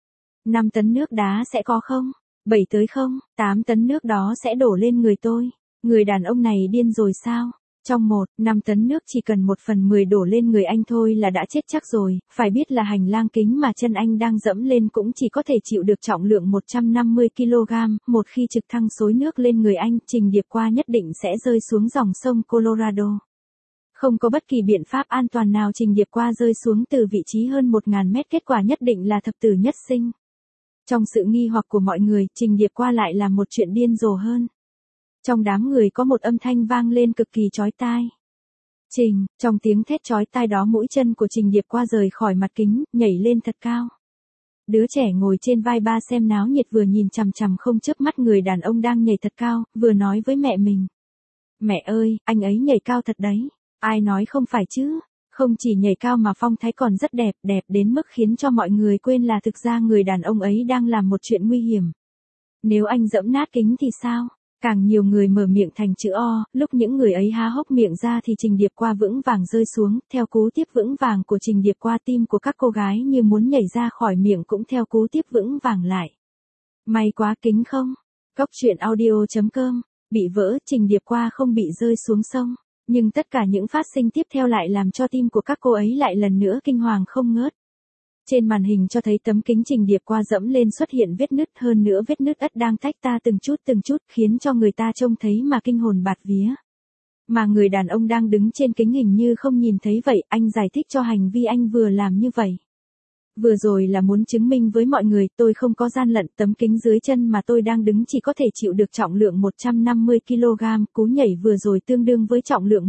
5 tấn nước đá sẽ có không? 7 tới không? 8 tấn nước đó sẽ đổ lên người tôi. Người đàn ông này điên rồi sao? Trong 5 tấn nước chỉ cần 1/10 đổ lên người anh thôi là đã chết chắc rồi, phải biết là hành lang kính mà chân anh đang dẫm lên cũng chỉ có thể chịu được trọng lượng 150 kg, một khi trực thăng xối nước lên người anh, Trình Điệp Qua nhất định sẽ rơi xuống dòng sông Colorado. Không có bất kỳ biện pháp an toàn nào Trình Điệp Qua rơi xuống từ vị trí hơn 1.000 mét, kết quả nhất định là thập tử nhất sinh. Trong sự nghi hoặc của mọi người, Trình Điệp Qua lại làm một chuyện điên rồ hơn. Trong đám người có một âm thanh vang lên cực kỳ chói tai. Trình, trong tiếng thét chói tai đó mũi chân của Trình Điệp Qua rời khỏi mặt kính, nhảy lên thật cao. Đứa trẻ ngồi trên vai ba xem náo nhiệt vừa nhìn chằm chằm không chớp mắt người đàn ông đang nhảy thật cao, vừa nói với mẹ mình. Mẹ ơi, anh ấy nhảy cao thật đấy. Ai nói không phải chứ? Không chỉ nhảy cao mà phong thái còn rất đẹp, đẹp đến mức khiến cho mọi người quên là thực ra người đàn ông ấy đang làm một chuyện nguy hiểm. Nếu anh giẫm nát kính thì sao? Càng nhiều người mở miệng thành chữ O, lúc những người ấy há hốc miệng ra thì Trình Điệp Qua vững vàng rơi xuống, theo cú tiếp vững vàng của Trình Điệp Qua tim của các cô gái như muốn nhảy ra khỏi miệng cũng theo cú tiếp vững vàng lại. May quá kính không? Góc truyện audio.com, bị vỡ, Trình Điệp Qua không bị rơi xuống sông. Nhưng tất cả những phát sinh tiếp theo lại làm cho tim của các cô ấy lại lần nữa kinh hoàng không ngớt. Trên màn hình cho thấy tấm kính Trình Điệp Qua dẫm lên xuất hiện vết nứt, hơn nữa vết nứt ất đang tách ta từng chút, khiến cho người ta trông thấy mà kinh hồn bạt vía. Mà người đàn ông đang đứng trên kính hình như không nhìn thấy vậy, anh giải thích cho hành vi anh vừa làm như vậy. Vừa rồi là muốn chứng minh với mọi người tôi không có gian lận, tấm kính dưới chân mà tôi đang đứng chỉ có thể chịu được trọng lượng 150 kg, cú nhảy vừa rồi tương đương với trọng lượng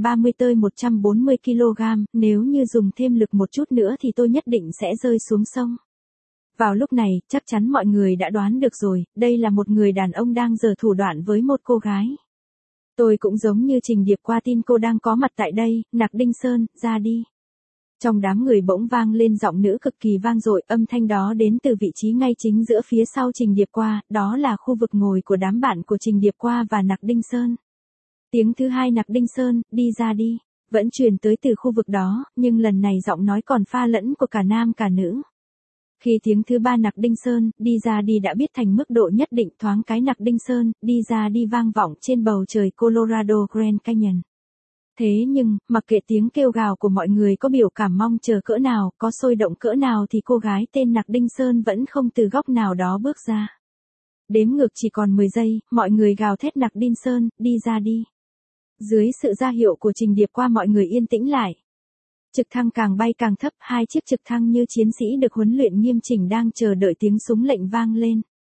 140 kg, nếu như dùng thêm lực một chút nữa thì tôi nhất định sẽ rơi xuống sông. Vào lúc này, chắc chắn mọi người đã đoán được rồi, đây là một người đàn ông đang giở thủ đoạn với một cô gái. Tôi cũng giống như Trình Điệp Qua tin cô đang có mặt tại đây, Nặc Đinh Sơn, ra đi. Trong đám người bỗng vang lên giọng nữ cực kỳ vang dội, âm thanh đó đến từ vị trí ngay chính giữa phía sau Trình Điệp Qua, đó là khu vực ngồi của đám bạn của Trình Điệp Qua và Nặc Đinh Sơn. Tiếng thứ hai Nặc Đinh Sơn, đi ra đi, vẫn truyền tới từ khu vực đó, nhưng lần này giọng nói còn pha lẫn của cả nam cả nữ. Khi tiếng thứ ba Nặc Đinh Sơn, đi ra đi đã biết thành mức độ nhất định, thoáng cái Nặc Đinh Sơn, đi ra đi vang vọng trên bầu trời Colorado Grand Canyon. Thế nhưng, mặc kệ tiếng kêu gào của mọi người có biểu cảm mong chờ cỡ nào, có sôi động cỡ nào thì cô gái tên Nặc Đinh Sơn vẫn không từ góc nào đó bước ra. Đếm ngược chỉ còn 10 giây, mọi người gào thét Nặc Đinh Sơn, đi ra đi. Dưới sự ra hiệu của Trình Điệp Qua mọi người yên tĩnh lại. Trực thăng càng bay càng thấp, 2 chiếc trực thăng như chiến sĩ được huấn luyện nghiêm chỉnh đang chờ đợi tiếng súng lệnh vang lên.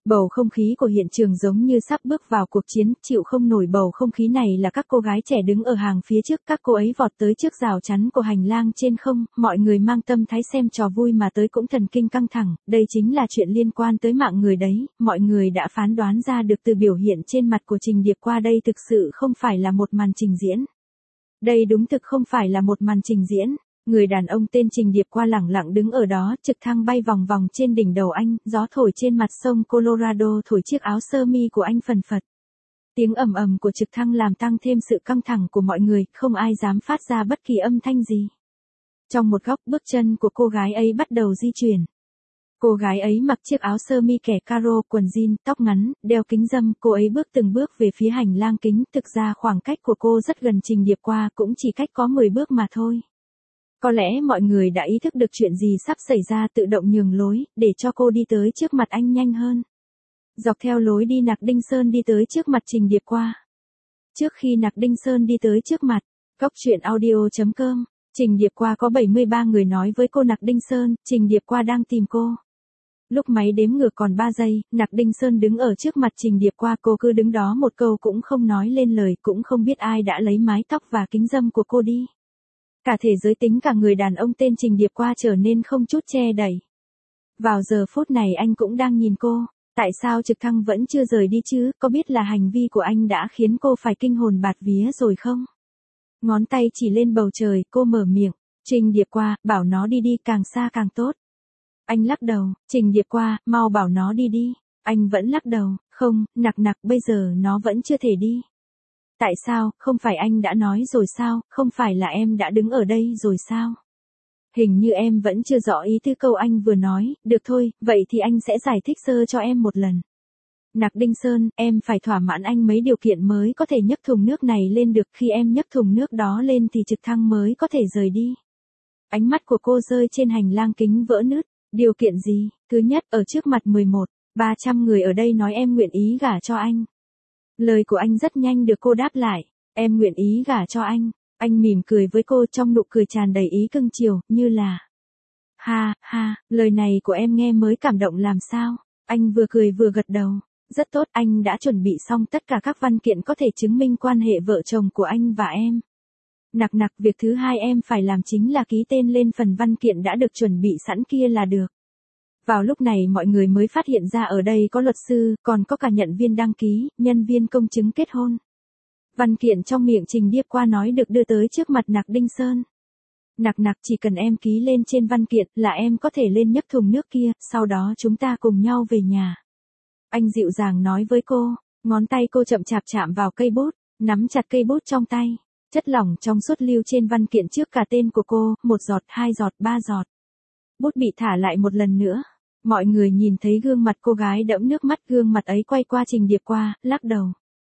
Bầu không khí của hiện trường giống như sắp bước vào cuộc chiến, chịu không nổi bầu không khí này là các cô gái trẻ đứng ở hàng phía trước, các cô ấy vọt tới trước rào chắn của hành lang trên không, mọi người mang tâm thái xem trò vui mà tới cũng thần kinh căng thẳng, đây chính là chuyện liên quan tới mạng người đấy, mọi người đã phán đoán ra được từ biểu hiện trên mặt của Trình Điệp Qua đây thực sự không phải là một màn trình diễn. Đây đúng thực không phải là một màn trình diễn. Người đàn ông tên Trình Điệp Qua lẳng lặng đứng ở đó, trực thăng bay vòng vòng trên đỉnh đầu anh, gió thổi trên mặt sông Colorado thổi chiếc áo sơ mi của anh phần phật. Tiếng ầm ầm của trực thăng làm tăng thêm sự căng thẳng của mọi người, không ai dám phát ra bất kỳ âm thanh gì. Trong một góc, bước chân của cô gái ấy bắt đầu di chuyển. Cô gái ấy mặc chiếc áo sơ mi kẻ caro, quần jean, tóc ngắn, đeo kính râm, cô ấy bước từng bước về phía hành lang kính, thực ra khoảng cách của cô rất gần Trình Điệp Qua, cũng chỉ cách có 10 bước mà thôi. Có lẽ mọi người đã ý thức được chuyện gì sắp xảy ra, tự động nhường lối, để cho cô đi tới trước mặt anh nhanh hơn. Dọc theo lối đi Nặc Đinh Sơn đi tới trước mặt Trình Điệp Qua. Trước khi Nặc Đinh Sơn đi tới trước mặt, Cóc Truyện Audio.com, Trình Điệp Qua có 73 người nói với cô Nặc Đinh Sơn, Trình Điệp Qua đang tìm cô. Lúc máy đếm ngược còn 3 giây, Nặc Đinh Sơn đứng ở trước mặt Trình Điệp Qua, cô cứ đứng đó một câu cũng không nói lên lời, cũng không biết ai đã lấy mái tóc và kính râm của cô đi. Cả thể giới tính cả người đàn ông tên Trình Điệp Qua trở nên không chút che đậy. Vào giờ phút này anh cũng đang nhìn cô, tại sao trực thăng vẫn chưa rời đi chứ, có biết là hành vi của anh đã khiến cô phải kinh hồn bạt vía rồi không? Ngón tay chỉ lên bầu trời, cô mở miệng, Trình Điệp Qua, bảo nó đi đi, càng xa càng tốt. Anh lắc đầu, Trình Điệp Qua, mau bảo nó đi đi. Anh vẫn lắc đầu, không, Nặc, bây giờ nó vẫn chưa thể đi. Tại sao, không phải anh đã nói rồi sao, không phải là em đã đứng ở đây rồi sao? Hình như em vẫn chưa rõ ý tứ câu anh vừa nói, được thôi, vậy thì anh sẽ giải thích sơ cho em một lần. Nặc Đinh Sơn, em phải thỏa mãn anh mấy điều kiện mới có thể nhấc thùng nước này lên được, khi em nhấc thùng nước đó lên thì trực thăng mới có thể rời đi. Ánh mắt của cô rơi trên hành lang kính vỡ nứt, điều kiện gì? Thứ nhất, ở trước mặt 300 người ở đây nói em nguyện ý gả cho anh. Lời của anh rất nhanh được cô đáp lại, em nguyện ý gả cho anh. Anh mỉm cười với cô, trong nụ cười tràn đầy ý cưng chiều, như là ha ha, lời này của em nghe mới cảm động làm sao. Anh vừa cười vừa gật đầu, rất tốt, anh đã chuẩn bị xong tất cả các văn kiện có thể chứng minh quan hệ vợ chồng của anh và em. Nặc, việc thứ hai em phải làm chính là ký tên lên phần văn kiện đã được chuẩn bị sẵn kia là được. Vào lúc này mọi người mới phát hiện ra ở đây có luật sư, còn có cả nhận viên đăng ký, nhân viên công chứng kết hôn. Văn kiện trong miệng Trình Điệp Qua nói được đưa tới trước mặt Nặc Đinh Sơn. Nặc, chỉ cần em ký lên trên văn kiện là em có thể lên nhấc thùng nước kia, sau đó chúng ta cùng nhau về nhà. Anh dịu dàng nói với cô, ngón tay cô chậm chạp chạm vào cây bút, nắm chặt cây bút trong tay. Chất lỏng trong suốt lưu trên văn kiện trước cả tên của cô, 1 giọt, 2 giọt, 3 giọt. Bút bị thả lại một lần nữa. Mọi người nhìn thấy gương mặt cô gái đẫm nước mắt, gương mặt ấy quay qua Trình Điệp Qua, lắc đầu.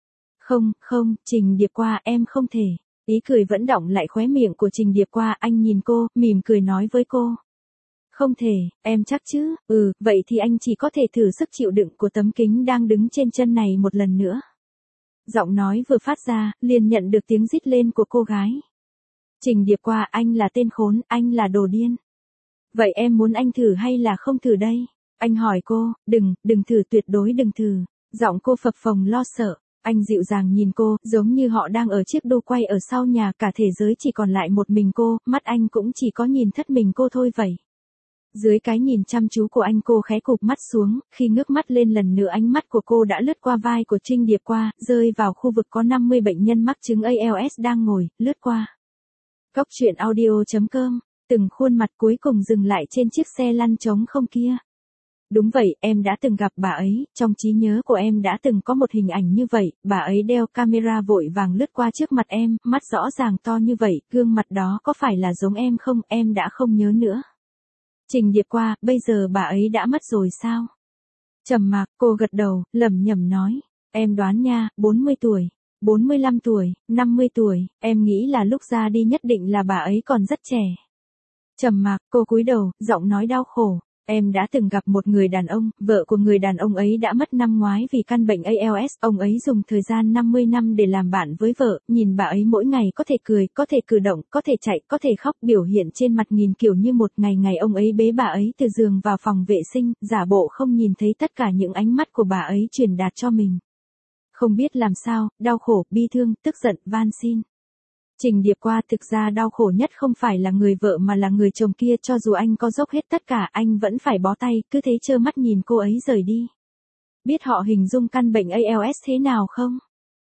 Không, Trình Điệp Qua, em không thể. Ý cười vẫn đọng lại khóe miệng của Trình Điệp Qua, anh nhìn cô, mỉm cười nói với cô. Không thể, em chắc chứ, vậy thì anh chỉ có thể thử sức chịu đựng của tấm kính đang đứng trên chân này một lần nữa. Giọng nói vừa phát ra, liền nhận được tiếng rít lên của cô gái. Trình Điệp Qua, anh là tên khốn, anh là đồ điên. Vậy em muốn anh thử hay là không thử đây? Anh hỏi cô, đừng thử, tuyệt đối đừng thử. Giọng cô phập phồng lo sợ. Anh dịu dàng nhìn cô, giống như họ đang ở chiếc đu quay ở sau nhà, cả thế giới chỉ còn lại một mình cô, mắt anh cũng chỉ có nhìn thất mình cô thôi vậy. Dưới cái nhìn chăm chú của anh, cô khẽ cụp mắt xuống, khi ngước mắt lên lần nữa ánh mắt của cô đã lướt qua vai của Trình Điệp Qua, rơi vào khu vực có 50 bệnh nhân mắc chứng ALS đang ngồi, lướt qua. Cóc Truyện Audio.com, từng khuôn mặt cuối cùng dừng lại trên chiếc xe lăn trống không kia. Đúng vậy, em đã từng gặp bà ấy, trong trí nhớ của em đã từng có một hình ảnh như vậy, bà ấy đeo camera vội vàng lướt qua trước mặt em, mắt rõ ràng to như vậy, gương mặt đó có phải là giống em không, em đã không nhớ nữa. Trình Điệp Qua, bây giờ bà ấy đã mất rồi sao? Trầm mặc, cô gật đầu, lẩm nhẩm nói, em đoán nha, 40 tuổi, 45 tuổi, 50 tuổi, em nghĩ là lúc ra đi nhất định là bà ấy còn rất trẻ. Trầm mặc, cô cúi đầu, giọng nói đau khổ. Em đã từng gặp một người đàn ông, vợ của người đàn ông ấy đã mất năm ngoái vì căn bệnh ALS. Ông ấy dùng thời gian 50 năm để làm bạn với vợ, nhìn bà ấy mỗi ngày có thể cười, có thể cử động, có thể chạy, có thể khóc, biểu hiện trên mặt nhìn kiểu như một ngày ngày ông ấy bế bà ấy từ giường vào phòng vệ sinh, giả bộ không nhìn thấy tất cả những ánh mắt của bà ấy truyền đạt cho mình. Không biết làm sao, đau khổ, bi thương, tức giận, van xin. Trình Điệp Qua thực ra đau khổ nhất không phải là người vợ mà là người chồng kia, cho dù anh có dốc hết tất cả anh vẫn phải bó tay, cứ thế trơ mắt nhìn cô ấy rời đi. Biết họ hình dung căn bệnh ALS thế nào không?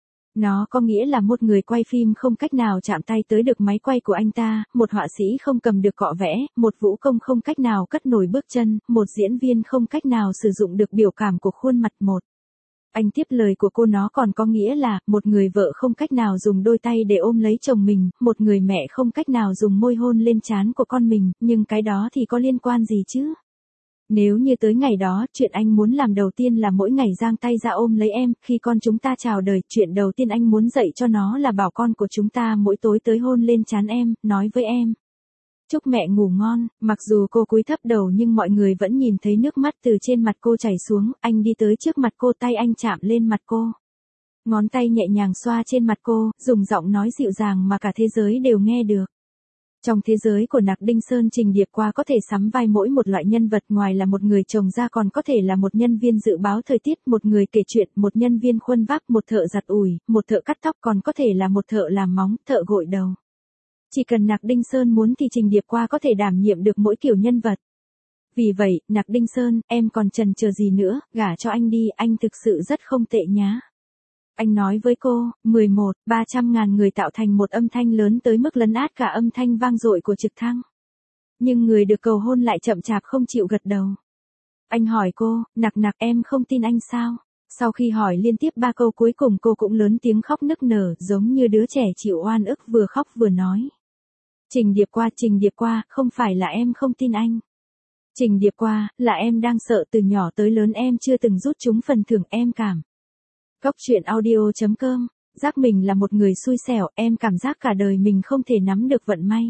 Nó có nghĩa là một người quay phim không cách nào chạm tay tới được máy quay của anh ta, một họa sĩ không cầm được cọ vẽ, một vũ công không cách nào cất nổi bước chân, một diễn viên không cách nào sử dụng được biểu cảm của khuôn mặt một. Anh tiếp lời của cô, nó còn có nghĩa là, một người vợ không cách nào dùng đôi tay để ôm lấy chồng mình, một người mẹ không cách nào dùng môi hôn lên trán của con mình, nhưng cái đó thì có liên quan gì chứ? Nếu như tới ngày đó, chuyện anh muốn làm đầu tiên là mỗi ngày giang tay ra ôm lấy em, khi con chúng ta chào đời, chuyện đầu tiên anh muốn dạy cho nó là bảo con của chúng ta mỗi tối tới hôn lên trán em, nói với em. Chúc mẹ ngủ ngon. Mặc dù cô cúi thấp đầu nhưng mọi người vẫn nhìn thấy nước mắt từ trên mặt cô chảy xuống, anh đi tới trước mặt cô, tay anh chạm lên mặt cô. Ngón tay nhẹ nhàng xoa trên mặt cô, dùng giọng nói dịu dàng mà cả thế giới đều nghe được. Trong thế giới của Nặc Đinh Sơn, Trình Điệp Qua có thể sắm vai mỗi một loại nhân vật, ngoài là một người chồng ra còn có thể là một nhân viên dự báo thời tiết, một người kể chuyện, một nhân viên khuân vác, một thợ giặt ủi, một thợ cắt tóc, còn có thể là một thợ làm móng, thợ gội đầu. Chỉ cần Nặc Đinh Sơn muốn thì Trình Điệp Qua có thể đảm nhiệm được mỗi kiểu nhân vật. Vì vậy, Nặc Đinh Sơn, em còn chần chờ gì nữa, gả cho anh đi, anh thực sự rất không tệ nhá. Anh nói với cô, 300.000 người tạo thành một âm thanh lớn tới mức lấn át cả âm thanh vang dội của trực thăng. Nhưng người được cầu hôn lại chậm chạp không chịu gật đầu. Anh hỏi cô, Nặc em không tin anh sao? Sau khi hỏi liên tiếp 3 câu cuối cùng cô cũng lớn tiếng khóc nức nở, giống như đứa trẻ chịu oan ức, vừa khóc vừa nói. Trình Điệp Qua, không phải là em không tin anh. Trình Điệp Qua, là em đang sợ từ nhỏ tới lớn em chưa từng rút trúng phần thưởng em cảm. Cóc truyện audio.com, giác mình là một người xui xẻo, em cảm giác cả đời mình không thể nắm được vận may.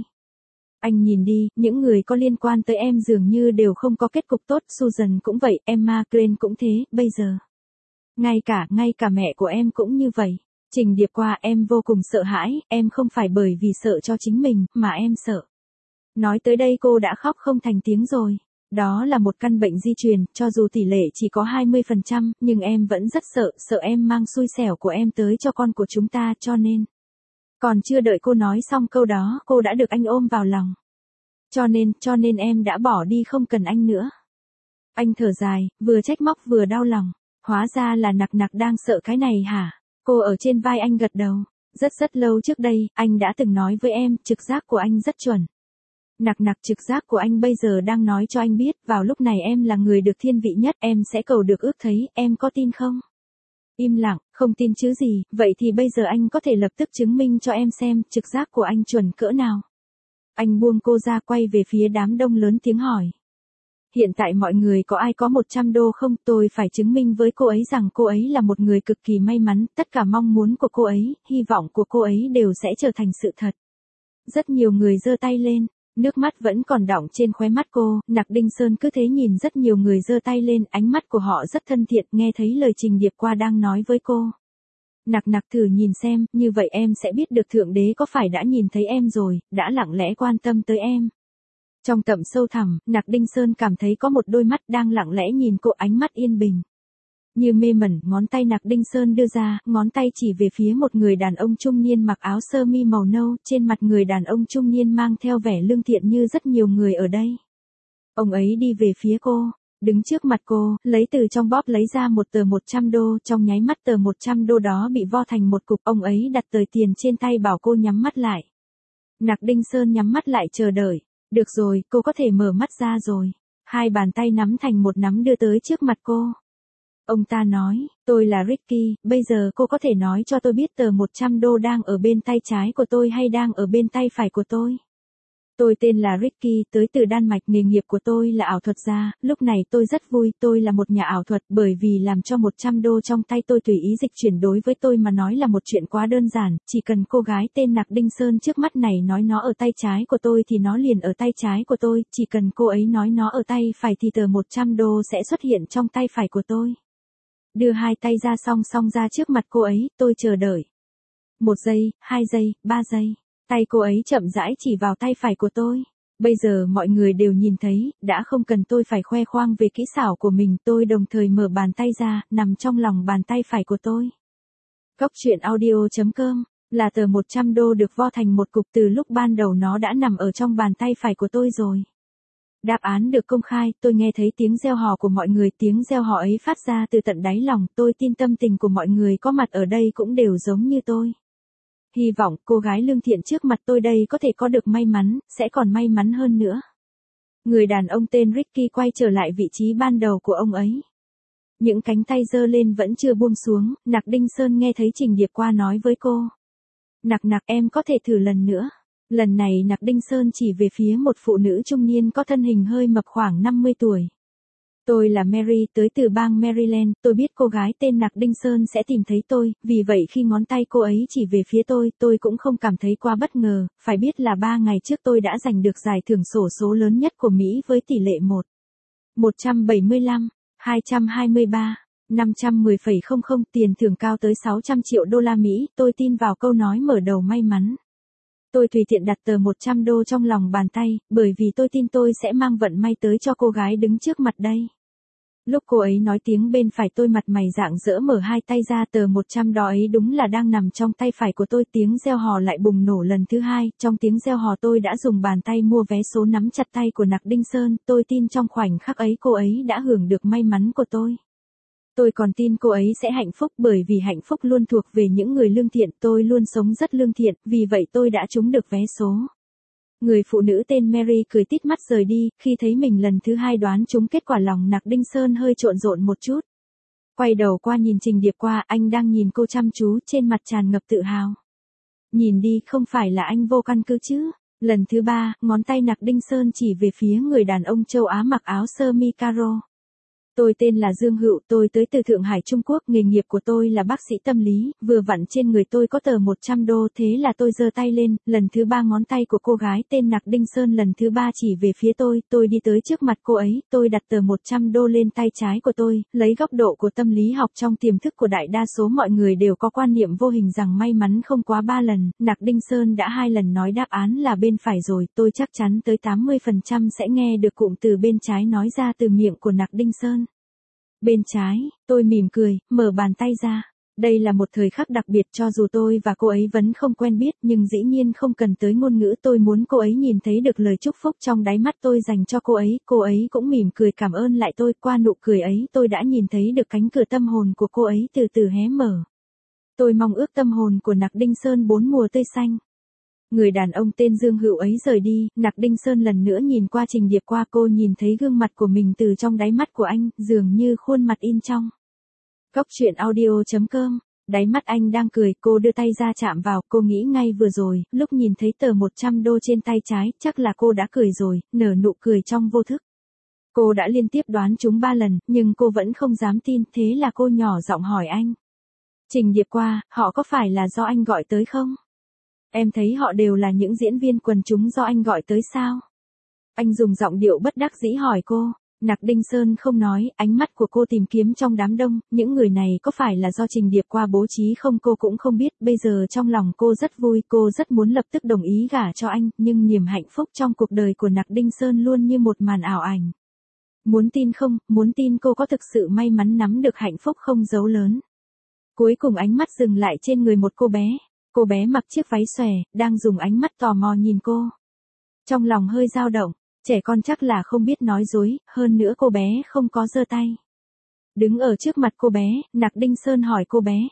Anh nhìn đi, những người có liên quan tới em dường như đều không có kết cục tốt, Susan cũng vậy, Emma Crane cũng thế, bây giờ. Ngay cả mẹ của em cũng như vậy. Trình Điệp Qua, em vô cùng sợ hãi, em không phải bởi vì sợ cho chính mình, mà em sợ. Nói tới đây cô đã khóc không thành tiếng rồi. Đó là một căn bệnh di truyền, cho dù tỷ lệ chỉ có 20%, nhưng em vẫn rất sợ em mang xui xẻo của em tới cho con của chúng ta, cho nên. Còn chưa đợi cô nói xong câu đó, cô đã được anh ôm vào lòng. Cho nên em đã bỏ đi, không cần anh nữa. Anh thở dài, vừa trách móc vừa đau lòng. Hóa ra là Nặc đang sợ cái này hả? Cô ở trên vai anh gật đầu. Rất lâu trước đây, anh đã từng nói với em, trực giác của anh rất chuẩn. Nặc trực giác của anh bây giờ đang nói cho anh biết, vào lúc này em là người được thiên vị nhất, em sẽ cầu được ước thấy, em có tin không? Im lặng, không tin chứ gì, vậy thì bây giờ anh có thể lập tức chứng minh cho em xem, trực giác của anh chuẩn cỡ nào. Anh buông cô ra, quay về phía đám đông lớn tiếng hỏi. Hiện tại mọi người có ai có 100 đô không? Tôi phải chứng minh với cô ấy rằng cô ấy là một người cực kỳ may mắn, tất cả mong muốn của cô ấy, hy vọng của cô ấy đều sẽ trở thành sự thật. Rất nhiều người giơ tay lên, nước mắt vẫn còn đọng trên khóe mắt cô, Nặc Đinh Sơn cứ thế nhìn rất nhiều người giơ tay lên, ánh mắt của họ rất thân thiện, nghe thấy lời Trình Điệp Qua đang nói với cô. Nặc thử nhìn xem, như vậy em sẽ biết được Thượng Đế có phải đã nhìn thấy em rồi, đã lặng lẽ quan tâm tới em. Trong tầm sâu thẳm, Nặc Đinh Sơn cảm thấy có một đôi mắt đang lặng lẽ nhìn cô, ánh mắt yên bình. Như mê mẩn, ngón tay Nặc Đinh Sơn đưa ra, ngón tay chỉ về phía một người đàn ông trung niên mặc áo sơ mi màu nâu, trên mặt người đàn ông trung niên mang theo vẻ lương thiện như rất nhiều người ở đây. Ông ấy đi về phía cô, đứng trước mặt cô, lấy từ trong bóp lấy ra một tờ 100 đô, trong nháy mắt tờ 100 đô đó bị vo thành một cục, ông ấy đặt tờ tiền trên tay bảo cô nhắm mắt lại. Nặc Đinh Sơn nhắm mắt lại chờ đợi. Được rồi, cô có thể mở mắt ra rồi. Hai bàn tay nắm thành một nắm đưa tới trước mặt cô. Ông ta nói, tôi là Ricky, bây giờ cô có thể nói cho tôi biết tờ 100 đô đang ở bên tay trái của tôi hay đang ở bên tay phải của tôi. Tôi tên là Ricky, tới từ Đan Mạch, nghề nghiệp của tôi là ảo thuật gia, lúc này tôi rất vui, tôi là một nhà ảo thuật bởi vì làm cho 100 đô trong tay tôi tùy ý dịch chuyển đối với tôi mà nói là một chuyện quá đơn giản, chỉ cần cô gái tên Nặc Đinh Sơn trước mắt này nói nó ở tay trái của tôi thì nó liền ở tay trái của tôi, chỉ cần cô ấy nói nó ở tay phải thì tờ 100 đô sẽ xuất hiện trong tay phải của tôi. Đưa hai tay ra song song ra trước mặt cô ấy, tôi chờ đợi. 1 giây, 2 giây, 3 giây. Tay cô ấy chậm rãi chỉ vào tay phải của tôi. Bây giờ mọi người đều nhìn thấy, đã không cần tôi phải khoe khoang về kỹ xảo của mình, tôi đồng thời mở bàn tay ra, nằm trong lòng bàn tay phải của tôi. Cóc truyện audio.com là tờ 100 đô được vo thành một cục, từ lúc ban đầu nó đã nằm ở trong bàn tay phải của tôi rồi. Đáp án được công khai, tôi nghe thấy tiếng reo hò của mọi người, tiếng reo hò ấy phát ra từ tận đáy lòng, tôi tin tâm tình của mọi người có mặt ở đây cũng đều giống như tôi. Hy vọng cô gái lương thiện trước mặt tôi đây có thể có được may mắn, sẽ còn may mắn hơn nữa. Người đàn ông tên Ricky quay trở lại vị trí ban đầu của ông ấy. Những cánh tay giơ lên vẫn chưa buông xuống, Nặc Đinh Sơn nghe thấy Trình Điệp qua nói với cô. Nặc, em có thể thử lần nữa. Lần này Nặc Đinh Sơn chỉ về phía một phụ nữ trung niên có thân hình hơi mập khoảng 50 tuổi. Tôi là Mary, tới từ bang Maryland, tôi biết cô gái tên Nặc Đinh Sơn sẽ tìm thấy tôi, vì vậy khi ngón tay cô ấy chỉ về phía tôi cũng không cảm thấy quá bất ngờ, phải biết là 3 ngày trước tôi đã giành được giải thưởng xổ số lớn nhất của Mỹ với tỷ lệ 175, 223, 510,00, tiền thưởng cao tới 600 triệu đô la Mỹ, tôi tin vào câu nói mở đầu may mắn. Tôi tùy tiện đặt tờ 100 đô trong lòng bàn tay, bởi vì tôi tin tôi sẽ mang vận may tới cho cô gái đứng trước mặt đây. Lúc cô ấy nói tiếng bên phải tôi mặt mày rạng rỡ mở hai tay ra, tờ 100 đó ấy đúng là đang nằm trong tay phải của tôi. Tiếng reo hò lại bùng nổ lần thứ hai, trong tiếng reo hò tôi đã dùng bàn tay mua vé số nắm chặt tay của Nặc Đinh Sơn, tôi tin trong khoảnh khắc ấy cô ấy đã hưởng được may mắn của tôi. Tôi còn tin cô ấy sẽ hạnh phúc bởi vì hạnh phúc luôn thuộc về những người lương thiện, tôi luôn sống rất lương thiện, vì vậy tôi đã trúng được vé số. Người phụ nữ tên Mary cười tít mắt rời đi, khi thấy mình lần thứ hai đoán trúng kết quả lòng Nặc Đinh Sơn hơi trộn rộn một chút. Quay đầu qua nhìn Trình Điệp qua, anh đang nhìn cô chăm chú, trên mặt tràn ngập tự hào. Nhìn đi, không phải là anh vô căn cứ chứ. Lần thứ ba, ngón tay Nặc Đinh Sơn chỉ về phía người đàn ông châu Á mặc áo sơ mi caro. Tôi tên là Dương Hựu, tôi tới từ Thượng Hải Trung Quốc, nghề nghiệp của tôi là bác sĩ tâm lý, vừa vặn trên người tôi có tờ 100 đô, thế là tôi giơ tay lên, lần thứ ba ngón tay của cô gái tên Nặc Đinh Sơn lần thứ ba chỉ về phía tôi đi tới trước mặt cô ấy, tôi đặt tờ 100 đô lên tay trái của tôi, lấy góc độ của tâm lý học trong tiềm thức của đại đa số mọi người đều có quan niệm vô hình rằng may mắn không quá 3 lần, Nặc Đinh Sơn đã 2 lần nói đáp án là bên phải rồi, tôi chắc chắn tới 80% sẽ nghe được cụm từ bên trái nói ra từ miệng của Nặc Đinh Sơn. Bên trái, tôi mỉm cười, mở bàn tay ra. Đây là một thời khắc đặc biệt cho dù tôi và cô ấy vẫn không quen biết nhưng dĩ nhiên không cần tới ngôn ngữ, tôi muốn cô ấy nhìn thấy được lời chúc phúc trong đáy mắt tôi dành cho cô ấy cũng mỉm cười cảm ơn lại tôi, qua nụ cười ấy tôi đã nhìn thấy được cánh cửa tâm hồn của cô ấy từ từ hé mở. Tôi mong ước tâm hồn của Nặc Đinh Sơn 4 mùa tươi xanh. Người đàn ông tên Dương Hựu ấy rời đi, Nặc Đinh Sơn lần nữa nhìn qua Trình Điệp qua, cô nhìn thấy gương mặt của mình từ trong đáy mắt của anh, dường như khuôn mặt in trong. Cóc truyện audio.com, đáy mắt anh đang cười, cô đưa tay ra chạm vào, cô nghĩ ngay vừa rồi, lúc nhìn thấy tờ 100 đô trên tay trái, chắc là cô đã cười rồi, nở nụ cười trong vô thức. Cô đã liên tiếp đoán trúng 3 lần, nhưng cô vẫn không dám tin, thế là cô nhỏ giọng hỏi anh. Trình Điệp qua, họ có phải là do anh gọi tới không? Em thấy họ đều là những diễn viên quần chúng do anh gọi tới sao? Anh dùng giọng điệu bất đắc dĩ hỏi cô. Nặc Đinh Sơn không nói, ánh mắt của cô tìm kiếm trong đám đông, những người này có phải là do Trình Điệp qua bố trí không cô cũng không biết, bây giờ trong lòng cô rất vui, cô rất muốn lập tức đồng ý gả cho anh, nhưng niềm hạnh phúc trong cuộc đời của Nặc Đinh Sơn luôn như một màn ảo ảnh. Muốn tin không, muốn tin cô có thực sự may mắn nắm được hạnh phúc không dấu lớn. Cuối cùng ánh mắt dừng lại trên người một cô bé mặc chiếc váy xòe, đang dùng ánh mắt tò mò nhìn cô. Trong lòng hơi dao động, trẻ con chắc là không biết nói dối, hơn nữa cô bé không có giơ tay. Đứng ở trước mặt cô bé, Nặc Đinh Sơn hỏi cô bé.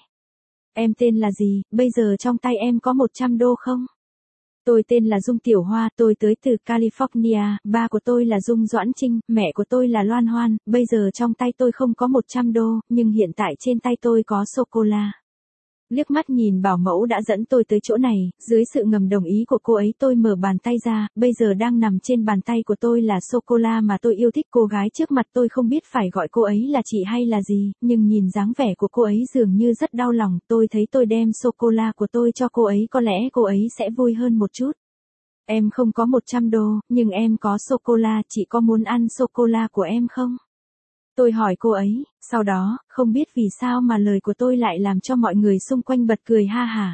Em tên là gì, bây giờ trong tay em có 100 đô không? Tôi tên là Dung Tiểu Hoa, tôi tới từ California, ba của tôi là Dung Doãn Trinh, mẹ của tôi là Loan Hoan, bây giờ trong tay tôi không có 100 đô, nhưng hiện tại trên tay tôi có sô-cô-la. Liếc mắt nhìn bảo mẫu đã dẫn tôi tới chỗ này, dưới sự ngầm đồng ý của cô ấy tôi mở bàn tay ra, bây giờ đang nằm trên bàn tay của tôi là sô-cô-la mà tôi yêu thích. Cô gái trước mặt tôi không biết phải gọi cô ấy là chị hay là gì, nhưng nhìn dáng vẻ của cô ấy dường như rất đau lòng, tôi thấy tôi đem sô-cô-la của tôi cho cô ấy có lẽ cô ấy sẽ vui hơn một chút. Em không có 100 đô, nhưng em có sô-cô-la, chị có muốn ăn sô-cô-la của em không? Tôi hỏi cô ấy, sau đó, không biết vì sao mà lời của tôi lại làm cho mọi người xung quanh bật cười ha hả.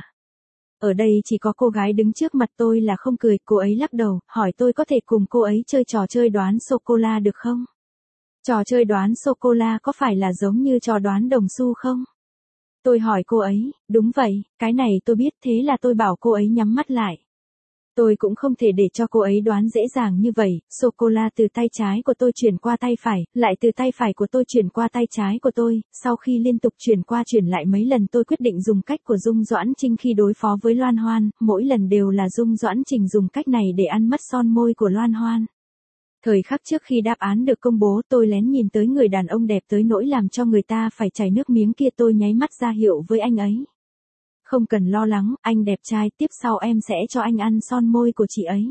Ở đây chỉ có cô gái đứng trước mặt tôi là không cười, cô ấy lắc đầu, hỏi tôi có thể cùng cô ấy chơi trò chơi đoán sô-cô-la được không? Trò chơi đoán sô-cô-la có phải là giống như trò đoán đồng xu không? Tôi hỏi cô ấy, đúng vậy, cái này tôi biết, thế là tôi bảo cô ấy nhắm mắt lại. Tôi cũng không thể để cho cô ấy đoán dễ dàng như vậy, sô-cô-la từ tay trái của tôi chuyển qua tay phải, lại từ tay phải của tôi chuyển qua tay trái của tôi, sau khi liên tục chuyển qua chuyển lại mấy lần tôi quyết định dùng cách của Dung Doãn Trinh khi đối phó với Loan Hoan, mỗi lần đều là Dung Doãn Trinh dùng cách này để ăn mất son môi của Loan Hoan. Thời khắc trước khi đáp án được công bố tôi lén nhìn tới người đàn ông đẹp tới nỗi làm cho người ta phải chảy nước miếng kia, tôi nháy mắt ra hiệu với anh ấy. Không cần lo lắng, anh đẹp trai, tiếp sau em sẽ cho anh ăn son môi của chị ấy.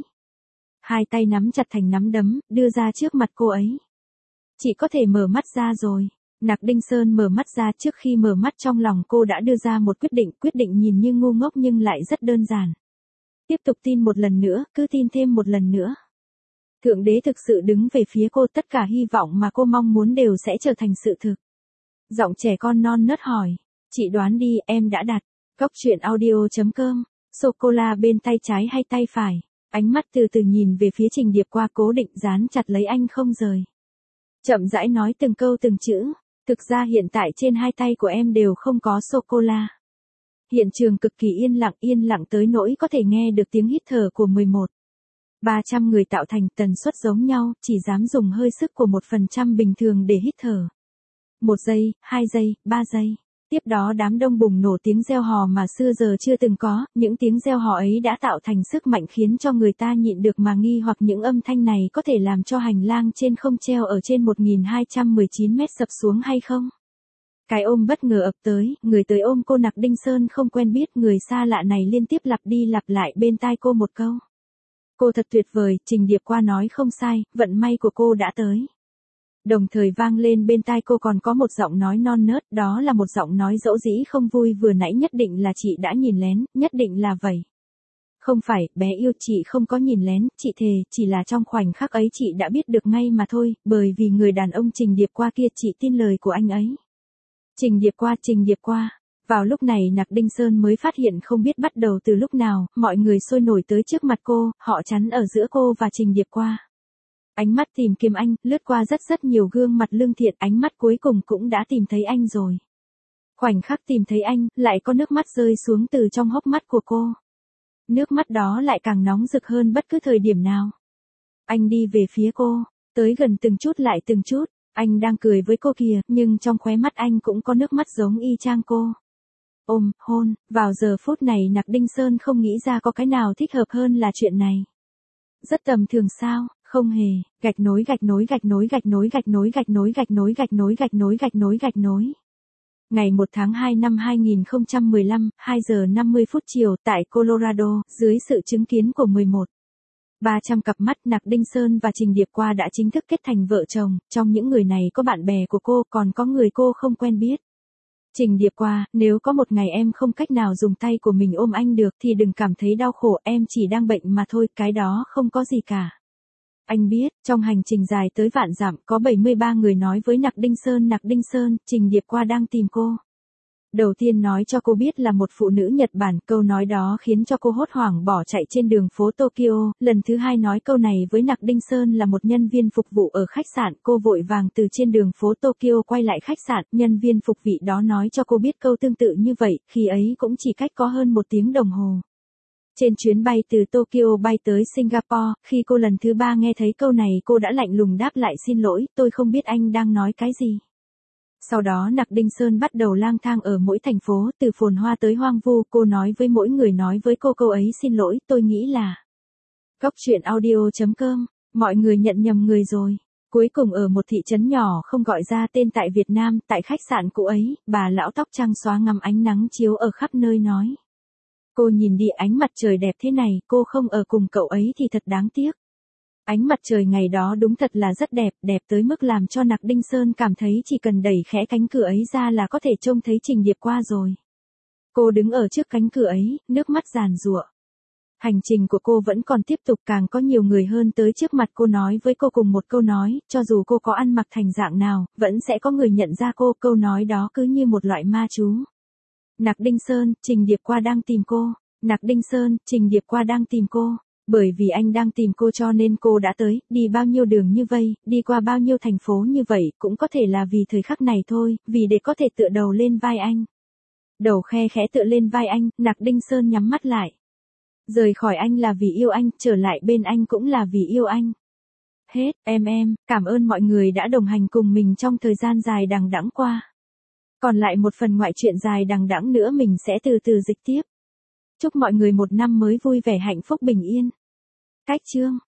Hai tay nắm chặt thành nắm đấm, đưa ra trước mặt cô ấy. Chị có thể mở mắt ra rồi. Nặc Đinh Sơn mở mắt ra, trước khi mở mắt trong lòng cô đã đưa ra một quyết định nhìn như ngu ngốc nhưng lại rất đơn giản. Tiếp tục tin một lần nữa, cứ tin thêm một lần nữa. Thượng đế thực sự đứng về phía cô, tất cả hy vọng mà cô mong muốn đều sẽ trở thành sự thực. Giọng trẻ con non nớt hỏi, chị đoán đi, em đã đặt. Góc truyện audio.com, sô-cô-la bên tay trái hay tay phải? Ánh mắt từ từ nhìn về phía Trình Điệp Qua, cố định dán chặt lấy anh không rời. Chậm rãi nói từng câu từng chữ, thực ra hiện tại trên hai tay của em đều không có sô-cô-la. Hiện trường cực kỳ yên lặng tới nỗi có thể nghe được tiếng hít thở của 300 người tạo thành tần suất giống nhau, chỉ dám dùng hơi sức của 1% bình thường để hít thở. 1 giây, 2 giây, 3 giây. Tiếp đó đám đông bùng nổ tiếng reo hò mà xưa giờ chưa từng có, những tiếng reo hò ấy đã tạo thành sức mạnh khiến cho người ta nhịn được mà nghi hoặc những âm thanh này có thể làm cho hành lang trên không treo ở trên 1219 mét sập xuống hay không. Cái ôm bất ngờ ập tới, người tới ôm cô Nặc Đinh Sơn không quen biết, người xa lạ này liên tiếp lặp đi lặp lại bên tai cô một câu. Cô thật tuyệt vời, Trình Điệp Qua nói không sai, vận may của cô đã tới. Đồng thời vang lên bên tai cô còn có một giọng nói non nớt, đó là một giọng nói dỗ dĩ không vui, vừa nãy nhất định là chị đã nhìn lén, nhất định là vậy. Không phải, bé yêu, chị không có nhìn lén, chị thề, chỉ là trong khoảnh khắc ấy chị đã biết được ngay mà thôi, bởi vì người đàn ông Trình Điệp Qua kia, chị tin lời của anh ấy. Trình Điệp Qua. Vào lúc này Nặc Đinh Sơn mới phát hiện không biết bắt đầu từ lúc nào, mọi người sôi nổi tới trước mặt cô, họ chắn ở giữa cô và Trình Điệp Qua. Ánh mắt tìm kiếm anh, lướt qua rất nhiều gương mặt lương thiện, ánh mắt cuối cùng cũng đã tìm thấy anh rồi. Khoảnh khắc tìm thấy anh, lại có nước mắt rơi xuống từ trong hốc mắt của cô. Nước mắt đó lại càng nóng rực hơn bất cứ thời điểm nào. Anh đi về phía cô, tới gần từng chút lại từng chút, anh đang cười với cô kìa, nhưng trong khóe mắt anh cũng có nước mắt giống y chang cô. Ôm, hôn, vào giờ phút này Nặc Đinh Sơn không nghĩ ra có cái nào thích hợp hơn là chuyện này. Rất tầm thường sao? Không hề, gạch nối. Ngày 1 tháng 2 năm 2015, 2 giờ 50 phút chiều tại Colorado, dưới sự chứng kiến của 300 cặp mắt, Nặc Đinh Sơn và Trình Điệp Qua đã chính thức kết thành vợ chồng, trong những người này có bạn bè của cô, còn có người cô không quen biết. Trình Điệp Qua, nếu có một ngày em không cách nào dùng tay của mình ôm anh được thì đừng cảm thấy đau khổ, em chỉ đang bệnh mà thôi, cái đó không có gì cả. Anh biết, trong hành trình dài tới vạn dặm, có 73 người nói với Nặc Đinh Sơn, Trình Điệp Qua đang tìm cô. Đầu tiên nói cho cô biết là một phụ nữ Nhật Bản, câu nói đó khiến cho cô hốt hoảng bỏ chạy trên đường phố Tokyo, lần thứ hai nói câu này với Nặc Đinh Sơn là một nhân viên phục vụ ở khách sạn, cô vội vàng từ trên đường phố Tokyo quay lại khách sạn, nhân viên phục vị đó nói cho cô biết câu tương tự như vậy, khi ấy cũng chỉ cách có hơn 1 tiếng đồng hồ. Trên chuyến bay từ Tokyo bay tới Singapore, khi cô lần thứ 3 nghe thấy câu này cô đã lạnh lùng đáp lại, xin lỗi, tôi không biết anh đang nói cái gì. Sau đó Nặc Đinh Sơn bắt đầu lang thang ở mỗi thành phố, từ phồn hoa tới hoang vu, cô nói với mỗi người nói với cô câu ấy, xin lỗi, tôi nghĩ là. Góc truyện audio.com, mọi người nhận nhầm người rồi. Cuối cùng ở một thị trấn nhỏ không gọi ra tên tại Việt Nam, tại khách sạn cũ ấy, bà lão tóc trắng xóa ngắm ánh nắng chiếu ở khắp nơi nói. Cô nhìn đi, ánh mặt trời đẹp thế này, cô không ở cùng cậu ấy thì thật đáng tiếc. Ánh mặt trời ngày đó đúng thật là rất đẹp, đẹp tới mức làm cho Nặc Đinh Sơn cảm thấy chỉ cần đẩy khẽ cánh cửa ấy ra là có thể trông thấy Trình Điệp qua rồi. Cô đứng ở trước cánh cửa ấy, nước mắt giàn giụa. Hành trình của cô vẫn còn tiếp tục, càng có nhiều người hơn tới trước mặt cô nói với cô cùng một câu nói, cho dù cô có ăn mặc thành dạng nào, vẫn sẽ có người nhận ra cô, câu nói đó cứ như một loại ma chú. Nặc Đinh Sơn, Trình Điệp qua đang tìm cô. Nặc Đinh Sơn, Trình Điệp qua đang tìm cô. Bởi vì anh đang tìm cô cho nên cô đã tới, đi bao nhiêu đường như vây, đi qua bao nhiêu thành phố như vậy, cũng có thể là vì thời khắc này thôi, vì để có thể tựa đầu lên vai anh. Đầu khe khẽ tựa lên vai anh, Nặc Đinh Sơn nhắm mắt lại. Rời khỏi anh là vì yêu anh, trở lại bên anh cũng là vì yêu anh. Hết, em, cảm ơn mọi người đã đồng hành cùng mình trong thời gian dài đằng đẵng qua. Còn lại một phần ngoại truyện dài đằng đẵng nữa mình sẽ từ từ dịch tiếp. Chúc mọi người một năm mới vui vẻ hạnh phúc bình yên. Cách chương